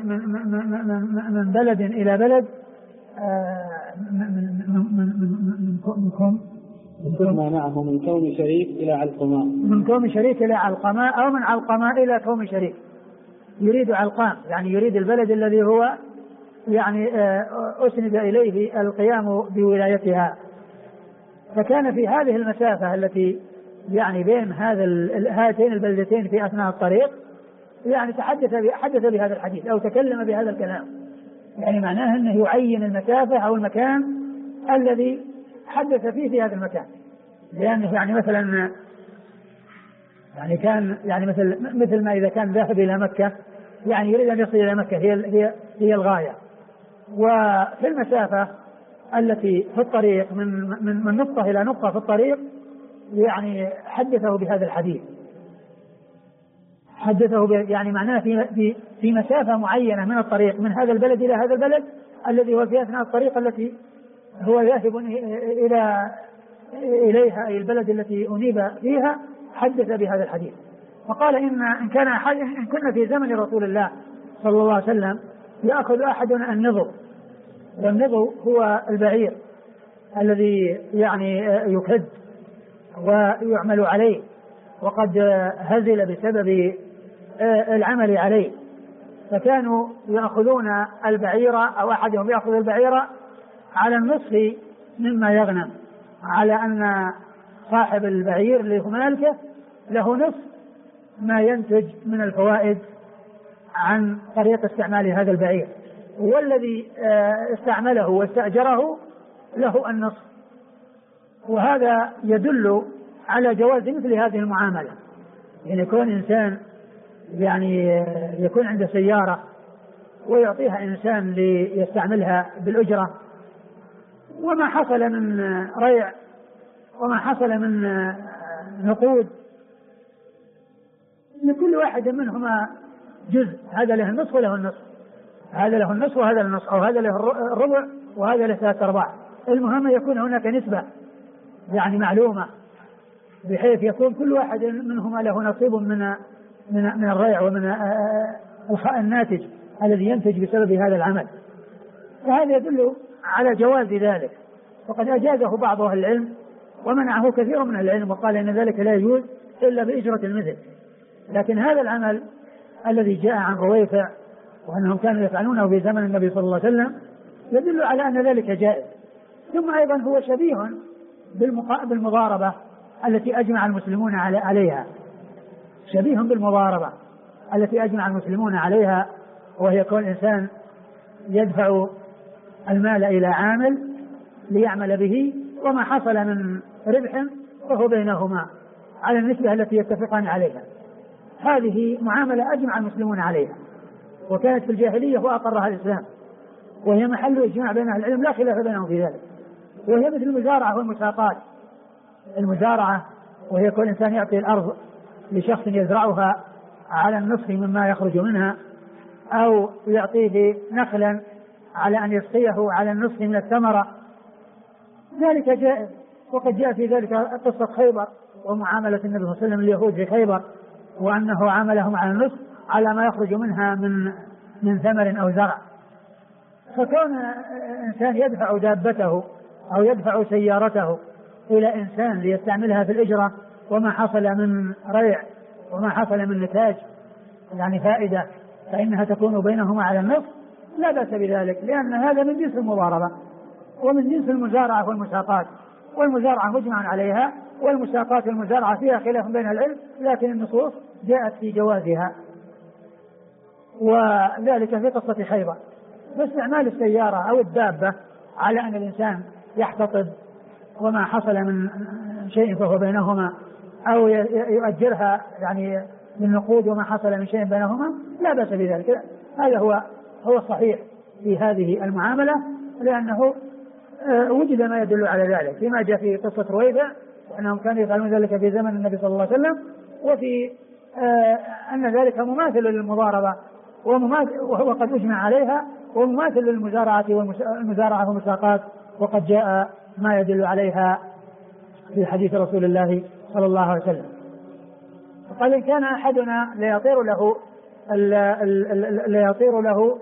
من بلد إلى بلد ما معه من كوم شريك إلى علقماء. من كوم شريك إلى علقماء، أو من علقماء إلى كوم شريك. يريد علقام، يعني يريد البلد الذي هو يعني أسند إليه القيام بولايتها. فكان في هذه المسافة التي يعني بين هاتين البلدتين في أثناء الطريق يعني حدث بهذا الحديث أو تكلم بهذا الكلام، يعني معناه أنه يعين المسافة أو المكان الذي حدث فيه في هذا المكان. لأنه يعني مثلا يعني كان يعني مثل ما إذا كان ذاهب إلى مكة يعني يريد أن يصل إلى مكة هي الغاية، وفي المسافة التي في الطريق من نقطة إلى نقطة في الطريق يعني حدثه بهذا الحديث، يعني معناه في مسافة معينة من الطريق من هذا البلد إلى هذا البلد الذي هو في أثناء الطريق التي هو ذاهب إليها، أي البلد التي أنيب فيها، حدث بهذا الحديث. فقال إن كنا في زمن رسول الله صلى الله عليه وسلم يأخذ أحدنا النضو، والنضو هو البعير الذي يعني يكد ويعمل عليه، وقد هزل بسبب العمل عليه، فكانوا يأخذون البعير أو أحدهم يأخذ البعير على النصف مما يغنم، على أن صاحب البعير اللي هو مالكه له نصف ما ينتج من الفوائد عن طريق استعمال هذا البعير، والذي استعمله واستأجره له النصف. وهذا يدل على جواز مثل هذه المعاملة، يعني يكون إنسان يعني يكون عنده سيارة ويعطيها إنسان ليستعملها بالأجرة، وما حصل من ريع وما حصل من نقود لكل واحد منهما جزء، هذا له النصف وله النصف، هذا له النصف وهذا له النصف، أو هذا له الربع وهذا له 3/4. المهم يكون هناك نسبة يعني معلومة، بحيث يكون كل واحد منهما له نصيب من الريع ومن الناتج الذي ينتج بسبب هذا العمل. وهذا يدل على جواز ذلك، وقد أجازه بعض أهل العلم ومنعه كثير من العلم، وقال إن ذلك لا يجوز إلا بإجرة المثل. لكن هذا العمل الذي جاء عن رويفع وأنهم كانوا يفعلونه في زمن النبي صلى الله عليه وسلم يدل على أن ذلك جائز. ثم أيضا هو شبيه بالمضاربة التي أجمع المسلمون عليها، شبيه بالمضاربة التي أجمع المسلمون عليها، وهي كون إنسان يدفع المال إلى عامل ليعمل به، وما حصل من ربح فهو بينهما على النسبة التي يتفقان عليها. هذه معاملة أجمع المسلمون عليها، وكانت في الجاهلية وأقرها الإسلام، وهي محل إجماع بين أهل العلم لا خلاف بينهم في ذلك. وهي مثل المزارعة والمساقات. المزارعة وهي كل إنسان يعطي الأرض لشخص يزرعها على النصف مما يخرج منها، أو يعطيه نخلا على أن يسقيه على النصف من الثمرة، ذلك جائز. وقد جاء في ذلك قصة خيبر ومعاملة النبي صلى الله عليه وسلم اليهود في خيبر، وأنه عاملهم على النصف على ما يخرج منها من ثمر أو زرع. فكون إنسان يدفع دابته أو يدفع سيارته إلى إنسان ليستعملها في الإجرة، وما حصل من ريع وما حصل من نتاج يعني فائدة، فإنها تكون بينهما على النصف، لا بأس بذلك، لأن هذا من جنس المضاربة ومن جنس المزارعة والمساقات. والمزارعة مجمع عليها، والمساقات والمزارعة فيها خلاف بين العلم، لكن النصوص جاءت في جوازها، وذلك في قصة خيبر. باستعمال السيارة أو الدابة على أن الإنسان يحتطب وما حصل من شيء فهو بينهما، أو يؤجرها يعني للنقود وما حصل من شيء بينهما، لا بأس بذلك. هذا هو الصحيح في هذه المعاملة، لأنه وجد ما يدل على ذلك فيما جاء في قصة رويفع وأنهم كانوا يفعلون ذلك في زمن النبي صلى الله عليه وسلم، وفي أن ذلك مماثل للمضاربة وهو قد أجمع عليها، ومماثل للمزارعة والمساقات، وقد جاء ما يدل عليها في حديث رسول الله صلى الله عليه وسلم. قال إن كان أحدنا ليطير له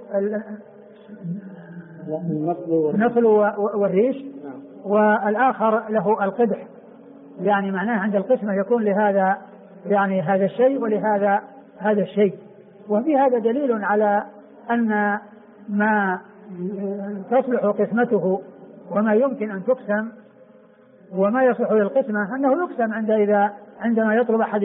النصل والريش، والآخر له القدح يعني معناه عند القسمة يكون لهذا يعني هذا الشيء ولهذا هذا الشيء. وفي هذا دليل على أن ما تصلح قسمته وما يمكن أن تقسم وما يصلح للقسمة أنه يقسم عندما يطلب أحد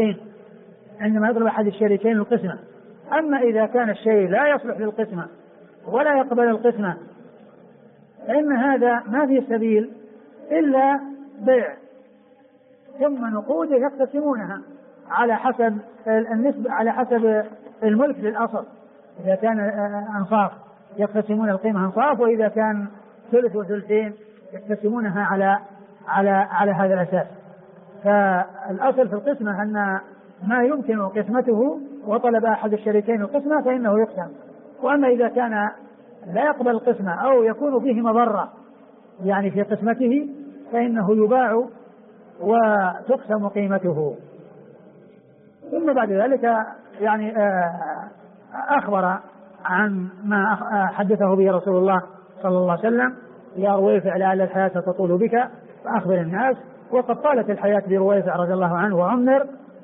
الشريكين القسمة. أما إذا كان الشيء لا يصلح للقسمة ولا يقبل القسمة فإن هذا ما في سبيل إلا بيع ثم نقود يقتسمونها على حسب النسبة على حسب الملك للأصل. إذا كان أنصاف يقتسمون القيمة أنصاف، وإذا كان ثلث وثلثين يقتسمونها على هذا الأساس. فالأصل في القسمة أن ما يمكن قسمته وطلب أحد الشريكين القسمة فإنه يقسم. وأما إذا كان لا يقبل القسمة أو يكون فيه مضرة يعني في قسمته فإنه يباع وتقسم قيمته. ثم بعد ذلك يعني أخبر عن ما حدثه به رسول الله صلى الله عليه وسلم: يا رويفع لعل الحياة تطول بك فأخبر الناس. وقد طالت الحياة برويفع رضي الله عنه وعمر،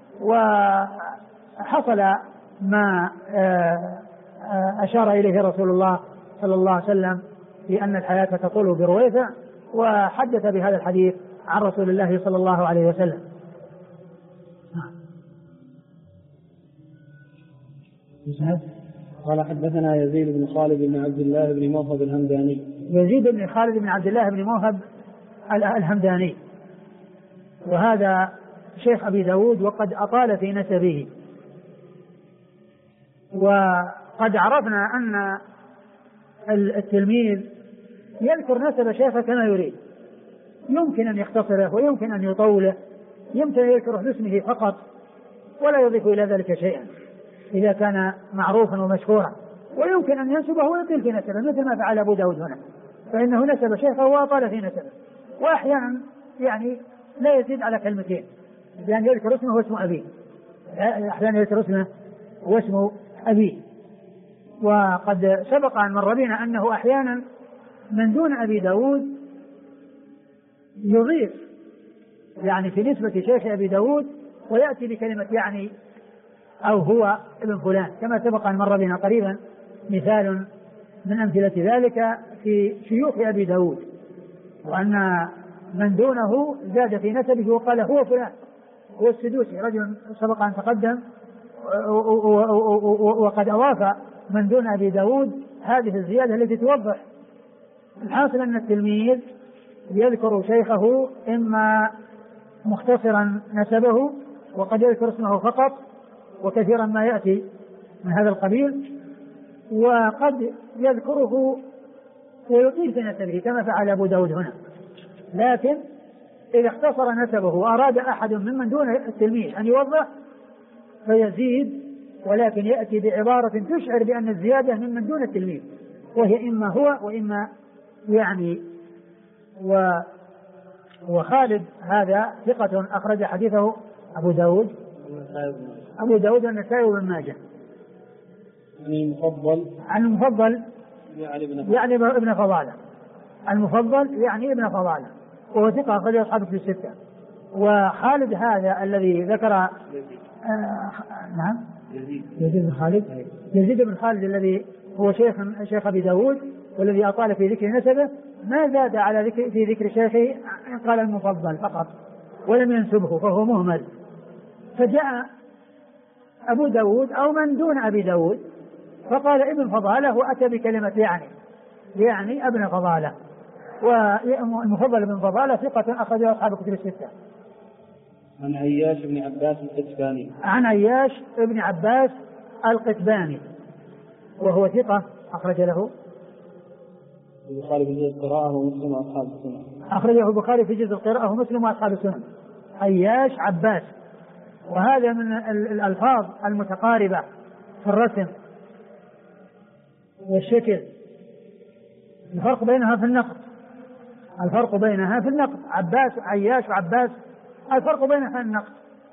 وحصل ما أشار إليه رسول الله صلى الله عليه وسلم في أن الحياة تطول برويفع، وحدث بهذا الحديث عن رسول الله صلى الله عليه وسلم. قال حدثنا يزيد بن خالد بن عبد الله بن موهب الهمداني. يزيد بن خالد بن عبد الله بن موهب الهمداني، وهذا شيخ أبي داود وقد أطال في نسبه. وقد عرفنا أن التلميذ يذكر نسب شيخه كما يريد، يمكن أن يختصره ويمكن أن يطوله، يمكن أن يذكره باسمه فقط ولا يضيف إلى ذلك شيئا إذا كان معروفا ومشهورا، ويمكن أن ينسبه ويطيل في نسبه مثل ما فعل أبو داود هنا، فإنه نسب شيخه وأطال في نسبه. وأحيانا يعني لا يزيد على كلمتين، لأن يذكر اسمه واسم أبيه، أحيانا يذكر اسمه واسم أبيه. وقد سبق أن مر بنا أنه أحيانا من دون أبي داود يضيف يعني في نسبة شيخ أبي داود ويأتي بكلمة يعني أو هو ابن فلان، كما سبق أن مر بنا قريبا مثال من أمثلة ذلك في شيوخ أبي داود، وأن من دونه زاد في نسبه وقال هو فلان، هو السدوسي، رجل سبق أن تقدم، وقد أضاف من دون أبي داود هذه الزيادة التي توضح. الحاصل أن التلميذ يذكر شيخه إما مختصرا نسبه وقد يذكر اسمه فقط، وكثيرا ما يأتي من هذا القبيل، وقد يذكره ويطيل في نسبه كما فعل أبو داود هنا. لكن إذا اختصر نسبه وأراد أحد ممن دون التلميذ أن يوضح فيزيد، ولكن يأتي بعبارة تشعر بأن الزيادة ممن دون التلميذ، وهي إما هو وإما يعني. وخالد هذا ثقة أخرج حديثه أبو داود والنسائي وابن ماجه. عن المفضل يعني ابن فضالة، المفضل يعني ابن فضالة، وهو ثقة أخرج أصحابه في الستة. وخالد هذا الذي ذكر نعم يزيد بن خالد الذي هو شيخ أبي داود والذي أطال في ذكر نسبه، ما زاد على في ذكر شيخه، قال المفضل فقط ولم ينسبه، فهو مهمل. فجاء أبو داود أو من دون أبي داود فقال ابن فضالة وأتى بكلمة يعني ابن فضالة. والمفضل بن فضالة ثقة أخرجه أصحاب الكتب الستة. عن عياش بن عباس القتباني. عن عياش بن عباس القتباني وهو ثقة أخرج له البخاري في جزء القراءة ومسلم وأصحاب السنن. أخرجه البخاري في جزء القراءة ومسلم وأصحاب السنن. عياش عباس، وهذا من الألفاظ المتقاربة في الرسم والشكل. الفرق بينها في النقط، عباس عياش وعباس الفرق بينها في النقط.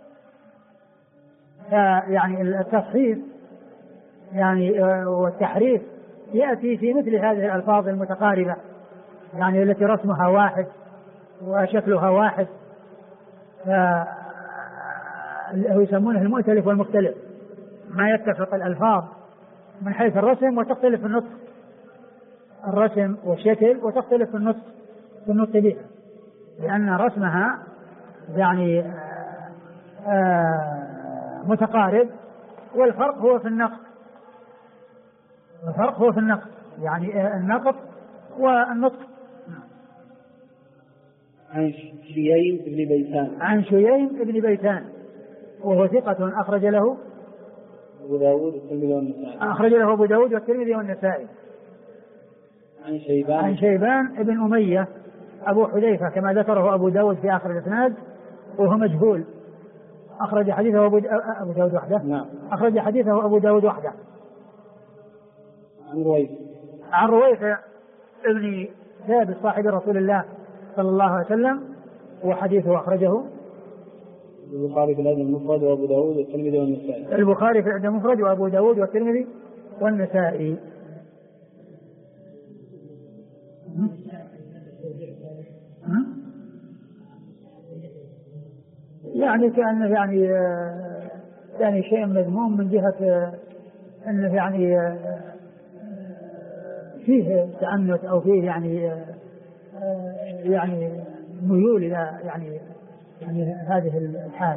يعني التصحيف يعني والتحريف يأتي في مثل هذه الألفاظ المتقاربة، يعني التي رسمها واحد وشكلها واحد، يسمونه المؤتلف والمختلف، ما يتفق الألفاظ من حيث الرسم وتختلف في النطق، الرسم والشكل، وتختلف في النطق بها، لأن رسمها يعني متقارب، والفرق هو في النقط، يعني النقط والنطق. عن شييم بن بيتان وهو ثقة أخرج له أبو داود والترمذي والنسائي. عن شيبان بن أمية أبو حذيفة كما ذكره أبو داود في آخر الإسناد، وهو مجهول، أخرج حديثه أبو داود وحده. نعم. أخرج حديثه أبو داود وحده. عن رويفع ابن ثابت صاحب رسول الله صلى الله عليه وسلم، وحديثه أخرجه البخاري في الأدب المفرد وأبو داود والترمذي والنسائي. البخاري في الأدب المفرد وأبو داود والترمذي والنسائي. يعني كأنه يعني شيء مذموم من جهة أنه يعني فيه تعنت أو فيه يعني ميول إلى يعني هذه الحال.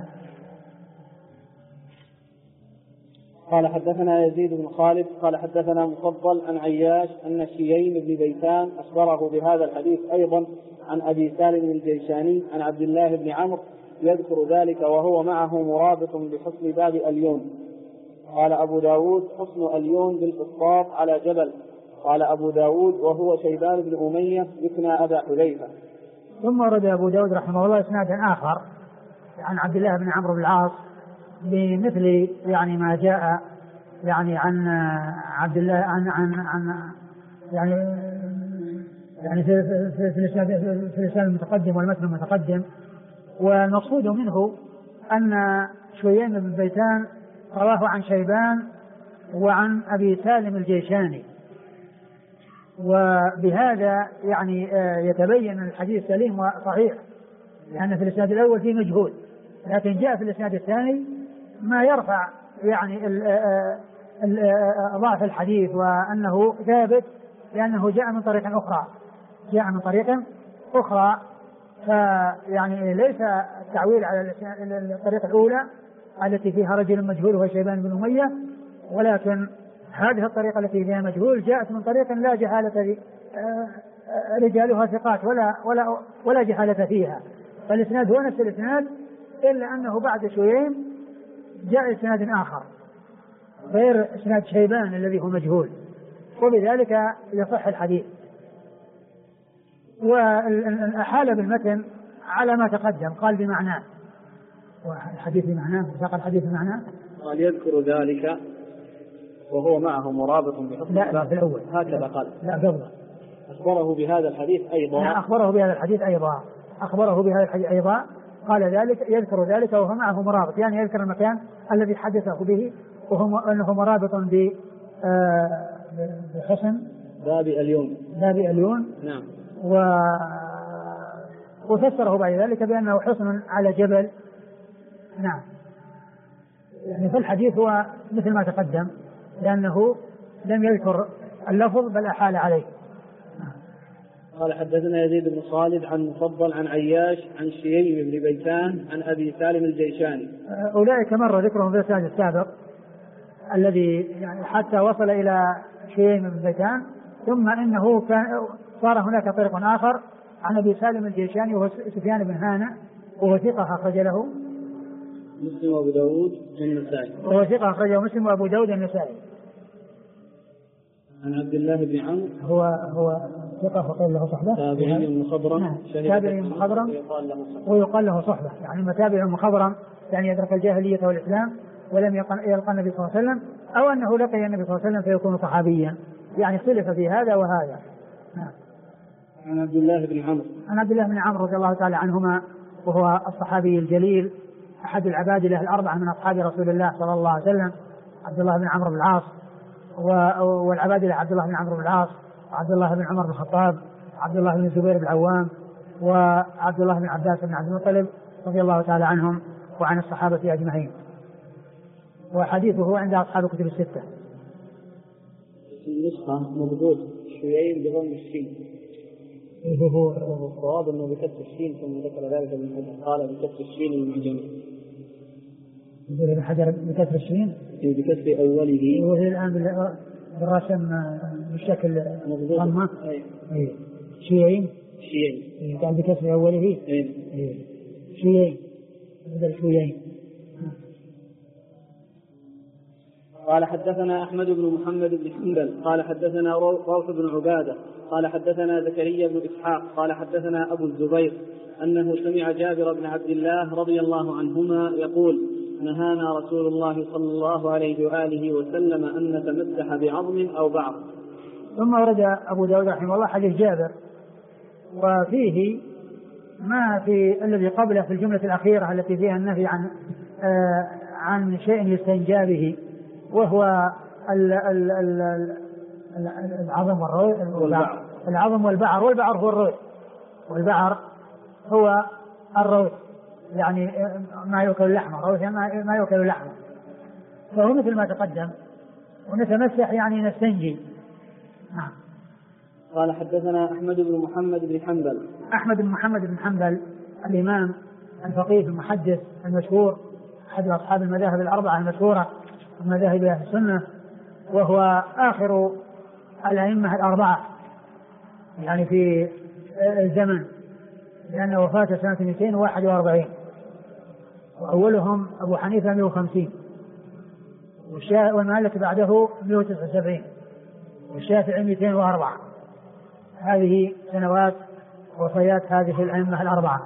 قال حدثنا يزيد بن خالد قال حدثنا مفضل عن عياش أن شييم بن بيتان أخبره بهذا الحديث أيضا عن أبي سالم الجيشاني عن عبد الله بن عمرو يذكر ذلك وهو معه مرابط بحسن باب أليون. قال أبو داود حسن أليون بالقسطاط على جبل. قال أبو داود وهو شيبان بن أمية يكنى أبا حذيفة. ثم ورد أبو داود رحمه الله إسنادا آخر عن عبد الله بن عمرو بن العاص بمثل يعني ما جاء يعني عن عبد الله عن يعني في الإسناد المتقدم والمتن المتقدم. والمقصود منه أن شييم بن بيتان رواه عن شيبان وعن أبي سالم الجيشاني، وبهذا يعني يتبين الحديث سليم وصحيح، لأن في الإسناد الأول فيه مجهول، لكن جاء في الإسناد الثاني ما يرفع يعني ضعف الحديث، وأنه ثابت لأنه جاء من طريق أخرى. فيعني ليس التعويل على الطريقة الأولى التي فيها رجل مجهول وهو شيبان بن أمية، ولكن هذه الطريقة التي فيها مجهول جاءت من طريق لا جهالة رجالها ثقات ولا جهالة فيها، فالإسناد هو نفس الإسناد، إلا أنه بعد شيئين جاء إسناد آخر غير إسناد شيبان الذي هو مجهول، وبذلك يصح الحديث. وأحال بالمتن على ما تقدم، قال بمعناه، والحديث بمعناه، ساق الحديث بمعناه، قال يذكر ذلك وهو معه مرابط بحسن. لا في الأول هكذا قال. لا قبله أخبره بهذا الحديث أيضا. قال ذلك يذكر ذلك وهو معه مرابط، يعني يذكر المكان الذي حدثه به، وهو أنه مرابط بحسن باب أليون. نعم. وفسره بعد ذلك بأنه حصن على جبل. نعم. يعني في الحديث هو مثل ما تقدم، لأنه لم يذكر اللفظ بل أحال عليه. قال حدثنا يزيد بن خالد عن مفضل عن عياش عن شييم بن بيتان عن أبي سالم الجيشاني. أولئك مر ذكرهم في الإسناد السابق الذي يعني حتى وصل إلى شييم بن بيتان، ثم إنه صار هناك طريق آخر عن أبي سالم الجيشاني وهو سفيان بن هانة، وهو ثقة أخرج له مسلم وأبو داود والنسائي. وهو ثقة أخرجه مسلم وأبو داود والنسائي. عن عبد الله بن عمرو هو ثقة وقيل له صحبة. تابعي مخضرم. تابعي مخضرم ويقال له صحبة، يعني متابع مخضرم يعني يدرك الجاهلية والإسلام ولم يلقى النبي صلى الله عليه وسلم، أو أنه لقي النبي صلى الله عليه وسلم فيكون صحابيا، يعني اختلف في هذا وهذا. عن عبد الله بن عمرو رضي الله تعالى عنهما، وهو الصحابي الجليل أحد العبادلة الأربعة من أصحاب رسول الله صلى الله عليه وسلم، عبد الله بن عمرو بن العاص، والعبادلة عبد الله بن عمرو بن العاص، وعبد الله بن عمر بن الخطاب، عبد الله بن الزبير بن العوام، وعبد الله بن عباس بن عبد المطلب، رضي الله تعالى عنهم وعن الصحابة أجمعين. وحديثه عند أصحاب الكتب الستة. النسخة مضبوط شيئين بضم الشين. هو الصواب أنه بكسر الشين، ثم ذكر ذلك ابن حجر قال بكسر الشين المعجمي. يقول ابن حجر بكسر الشين بكسر أوله، وهي الآن بالرسم بالشكل ضمة. شيئين قال بكسر أوله. شيئين بدل شيئين. قال حدثنا أحمد بن محمد بن حنبل قال حدثنا روح بن عبادة قال حدثنا زكريا بن إسحاق قال حدثنا أبو الزبير أنه سمع جابر بن عبد الله رضي الله عنهما يقول: نهانا رسول الله صلى الله عليه وآله وسلم أن نتمسح بعظم أو بعض. ثم ورد أبو داود رحمه الله حديث جابر، وفيه ما في الذي قبله في الجملة الأخيرة التي فيها النهي عن شيء يستنجى به، وهو العظم والروث. العظم والبعر. والبعر هو الروث، والبعر هو الروث، يعني ما يؤكل اللحمة، روث ما يؤكل اللحمة. فهو مثل ما تقدم. ونتمسح يعني نستنجي. قال حدثنا أحمد بن محمد بن حنبل. أحمد بن محمد بن حنبل الإمام الفقيه المحدث المشهور، أحد أصحاب المذاهب الأربعة المشهورة من مذاهب أهل السنة، وهو آخر الأئمة الأربعة يعني في الزمن، لأن وفاته سنة 241، وأولهم أبو حنيفة 150، والمالك بعده 179، والشافعي 204. هذه سنوات وفيات هذه الأئمة الأربعة.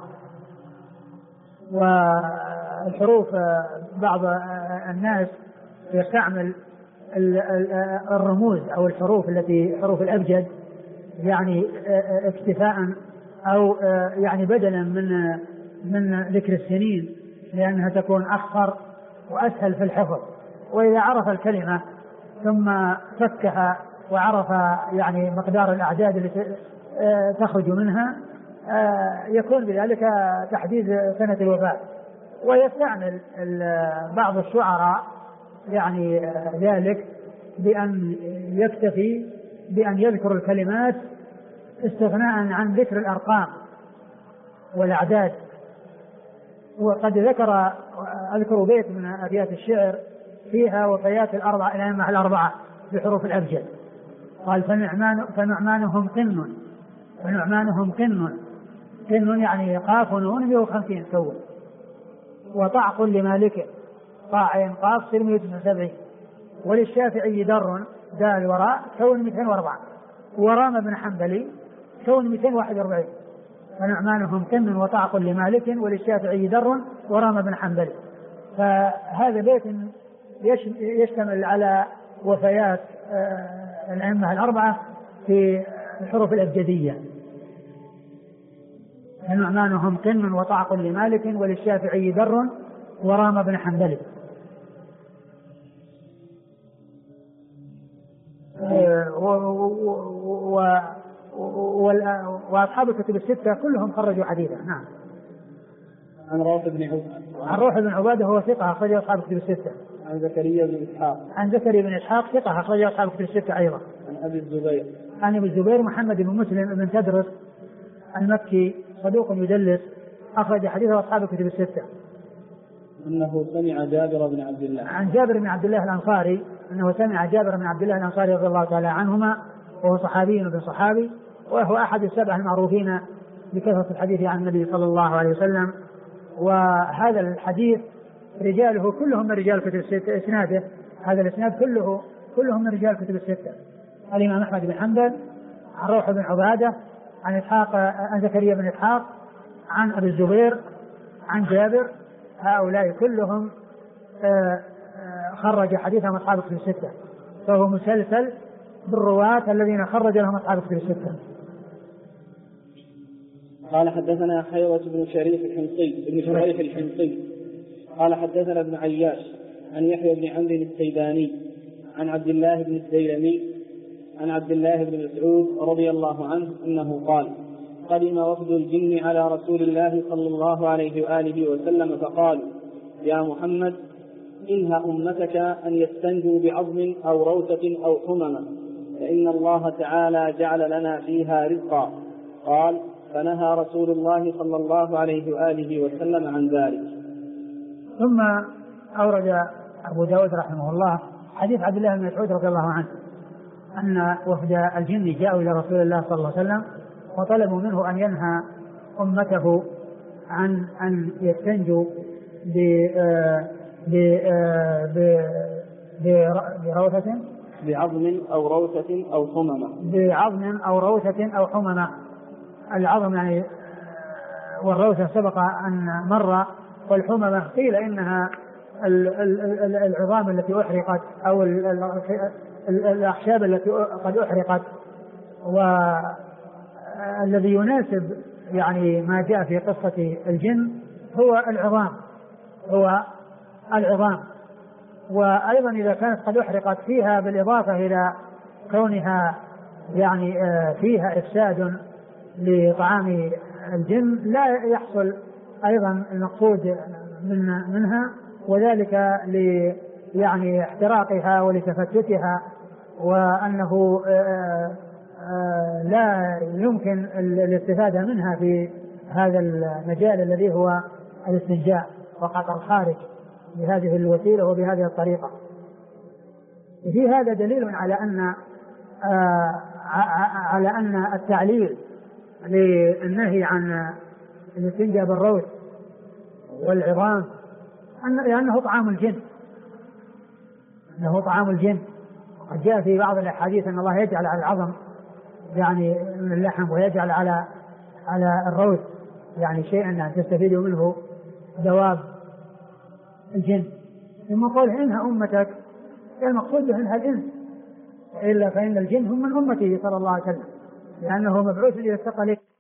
والحروف بعض الناس يستعمل الرموز أو الحروف التي حروف الأبجد يعني اكتفاء أو يعني بدلا من ذكر السنين، لأنها تكون أخفر وأسهل في الحفظ. وإذا عرف الكلمة ثم فكها وعرف يعني مقدار الأعداد التي تخرج منها يكون بذلك تحديد سنة الوفاة. ويستعمل بعض الشعراء يعني ذلك بأن يكتفي بأن يذكر الكلمات استغناء عن ذكر الأرقام والأعداد. وقد أذكر بيت من أبيات الشعر فيها وفيات الأئمة الأربعة بحروف الأبجد. قال: فنعمانهم قن يعني قاف ونون 150 كون، وطعق لمالك طاع قاف صر 179، وللشافعي در دال وراء كون 204، ورام بن حنبلي كون 241. فنعمانهم قن وطعق لمالك وللشافعي در ورام بن حنبلي. فهذا بيت يشتمل على وفيات الأئمة الأربعة في الحروف الأبجدية. فنعمانهم قن وطعق لمالك وللشافعي در ورام بن حنبلي. وأصحاب الكتب الستة كلهم خرجوا حديثا. نعم. عن روح بن عبادة هو ثقة أخرجه أصحاب الكتب الستة. عن زكريا بن إسحاق ثقة أخرجه أصحاب الكتب الستة أيضا. عن أبي الزبير محمد بن مسلم بن تدرس المكي صدوق يدلس أخرج حديثه أصحاب الكتب الستة. أنه سمع جابر بن عبد الله. عن جابر بن عبد الله الأنصاري أنه سمع جابر بن عبد الله الأنصاري رضي الله تعالى عنهما، وهو صحابي بن صحابي، وهو أحد السبع المعروفين بكثرة الحديث عن النبي صلى الله عليه وسلم. وهذا الحديث رجاله كلهم من رجال الكتب الستة. إسناده هذا الإسناد كلهم من رجال الكتب الستة. الإمام أحمد بن حنبل، عن روح بن عبادة، عن زكريا بن إسحاق، عن أبي الزبير، عن جابر. هؤلاء كلهم خرج حديثهم أصحاب الكتب الستة، فهو مسلسل بالرواة الذين خرج لهم أصحاب الكتب الستة. قال حدثنا حيوة بن شريف الحمصي قال حدثنا ابن عياش عن يحيى بن عمرو السيباني عن عبد الله بن الديلمي عن عبد الله بن مسعود رضي الله عنه أنه قال: قدم وفد الجن على رسول الله صلى الله عليه وآله وسلم فقالوا: يا محمد إنها أمتك أن يستنجوا بعظم أو روثة أو حممة، فإن الله تعالى جعل لنا فيها رزقا. قال: فنهى رسول الله صلى الله عليه وآله وسلم عن ذلك. ثم أورد أبو داود رحمه الله حديث عبد الله بن مسعود رضي الله عنه أن وفد الجن جاءوا إلى رسول الله صلى الله عليه وسلم وطلبوا منه أن ينهى أمته عن أن يستنجوا بروثة بعظم أو روثة أو حممة. بعظم أو روثة أو حممة. العظم يعني والروثة سبق أن مر، والحممة قيل إنها العظام التي أحرقت أو الأخشاب التي قد أحرقت. والذي يناسب يعني ما جاء في قصة الجن هو العظام. وأيضا إذا كانت قد أحرقت فيها بالإضافة إلى كونها يعني فيها إفساد لطعام الجن لا يحصل أيضا المقصود منها، وذلك يعني احتراقها ولتفتتها، وأنه لا يمكن الاستفادة منها في هذا المجال الذي هو الاستنجاء وقطع الخارج بهذه الوسيلة وبهذه الطريقة. في هذا دليل على أن التعليل للنهي عن الاستنجاء بالروث والعظام لأنه طعام الجن. قد جاء في بعض الأحاديث أن الله يجعل على العظم يعني من اللحم ويجعل على الروث يعني شيئا أن تستفيدوا منه دواب الجن. ثم قال إنها أمتك، المقصود به إنها الإنس، إلا فإن الجن هم من أمته صلى الله عليه وسلم، لأنه مبعوث إلى الثقلين.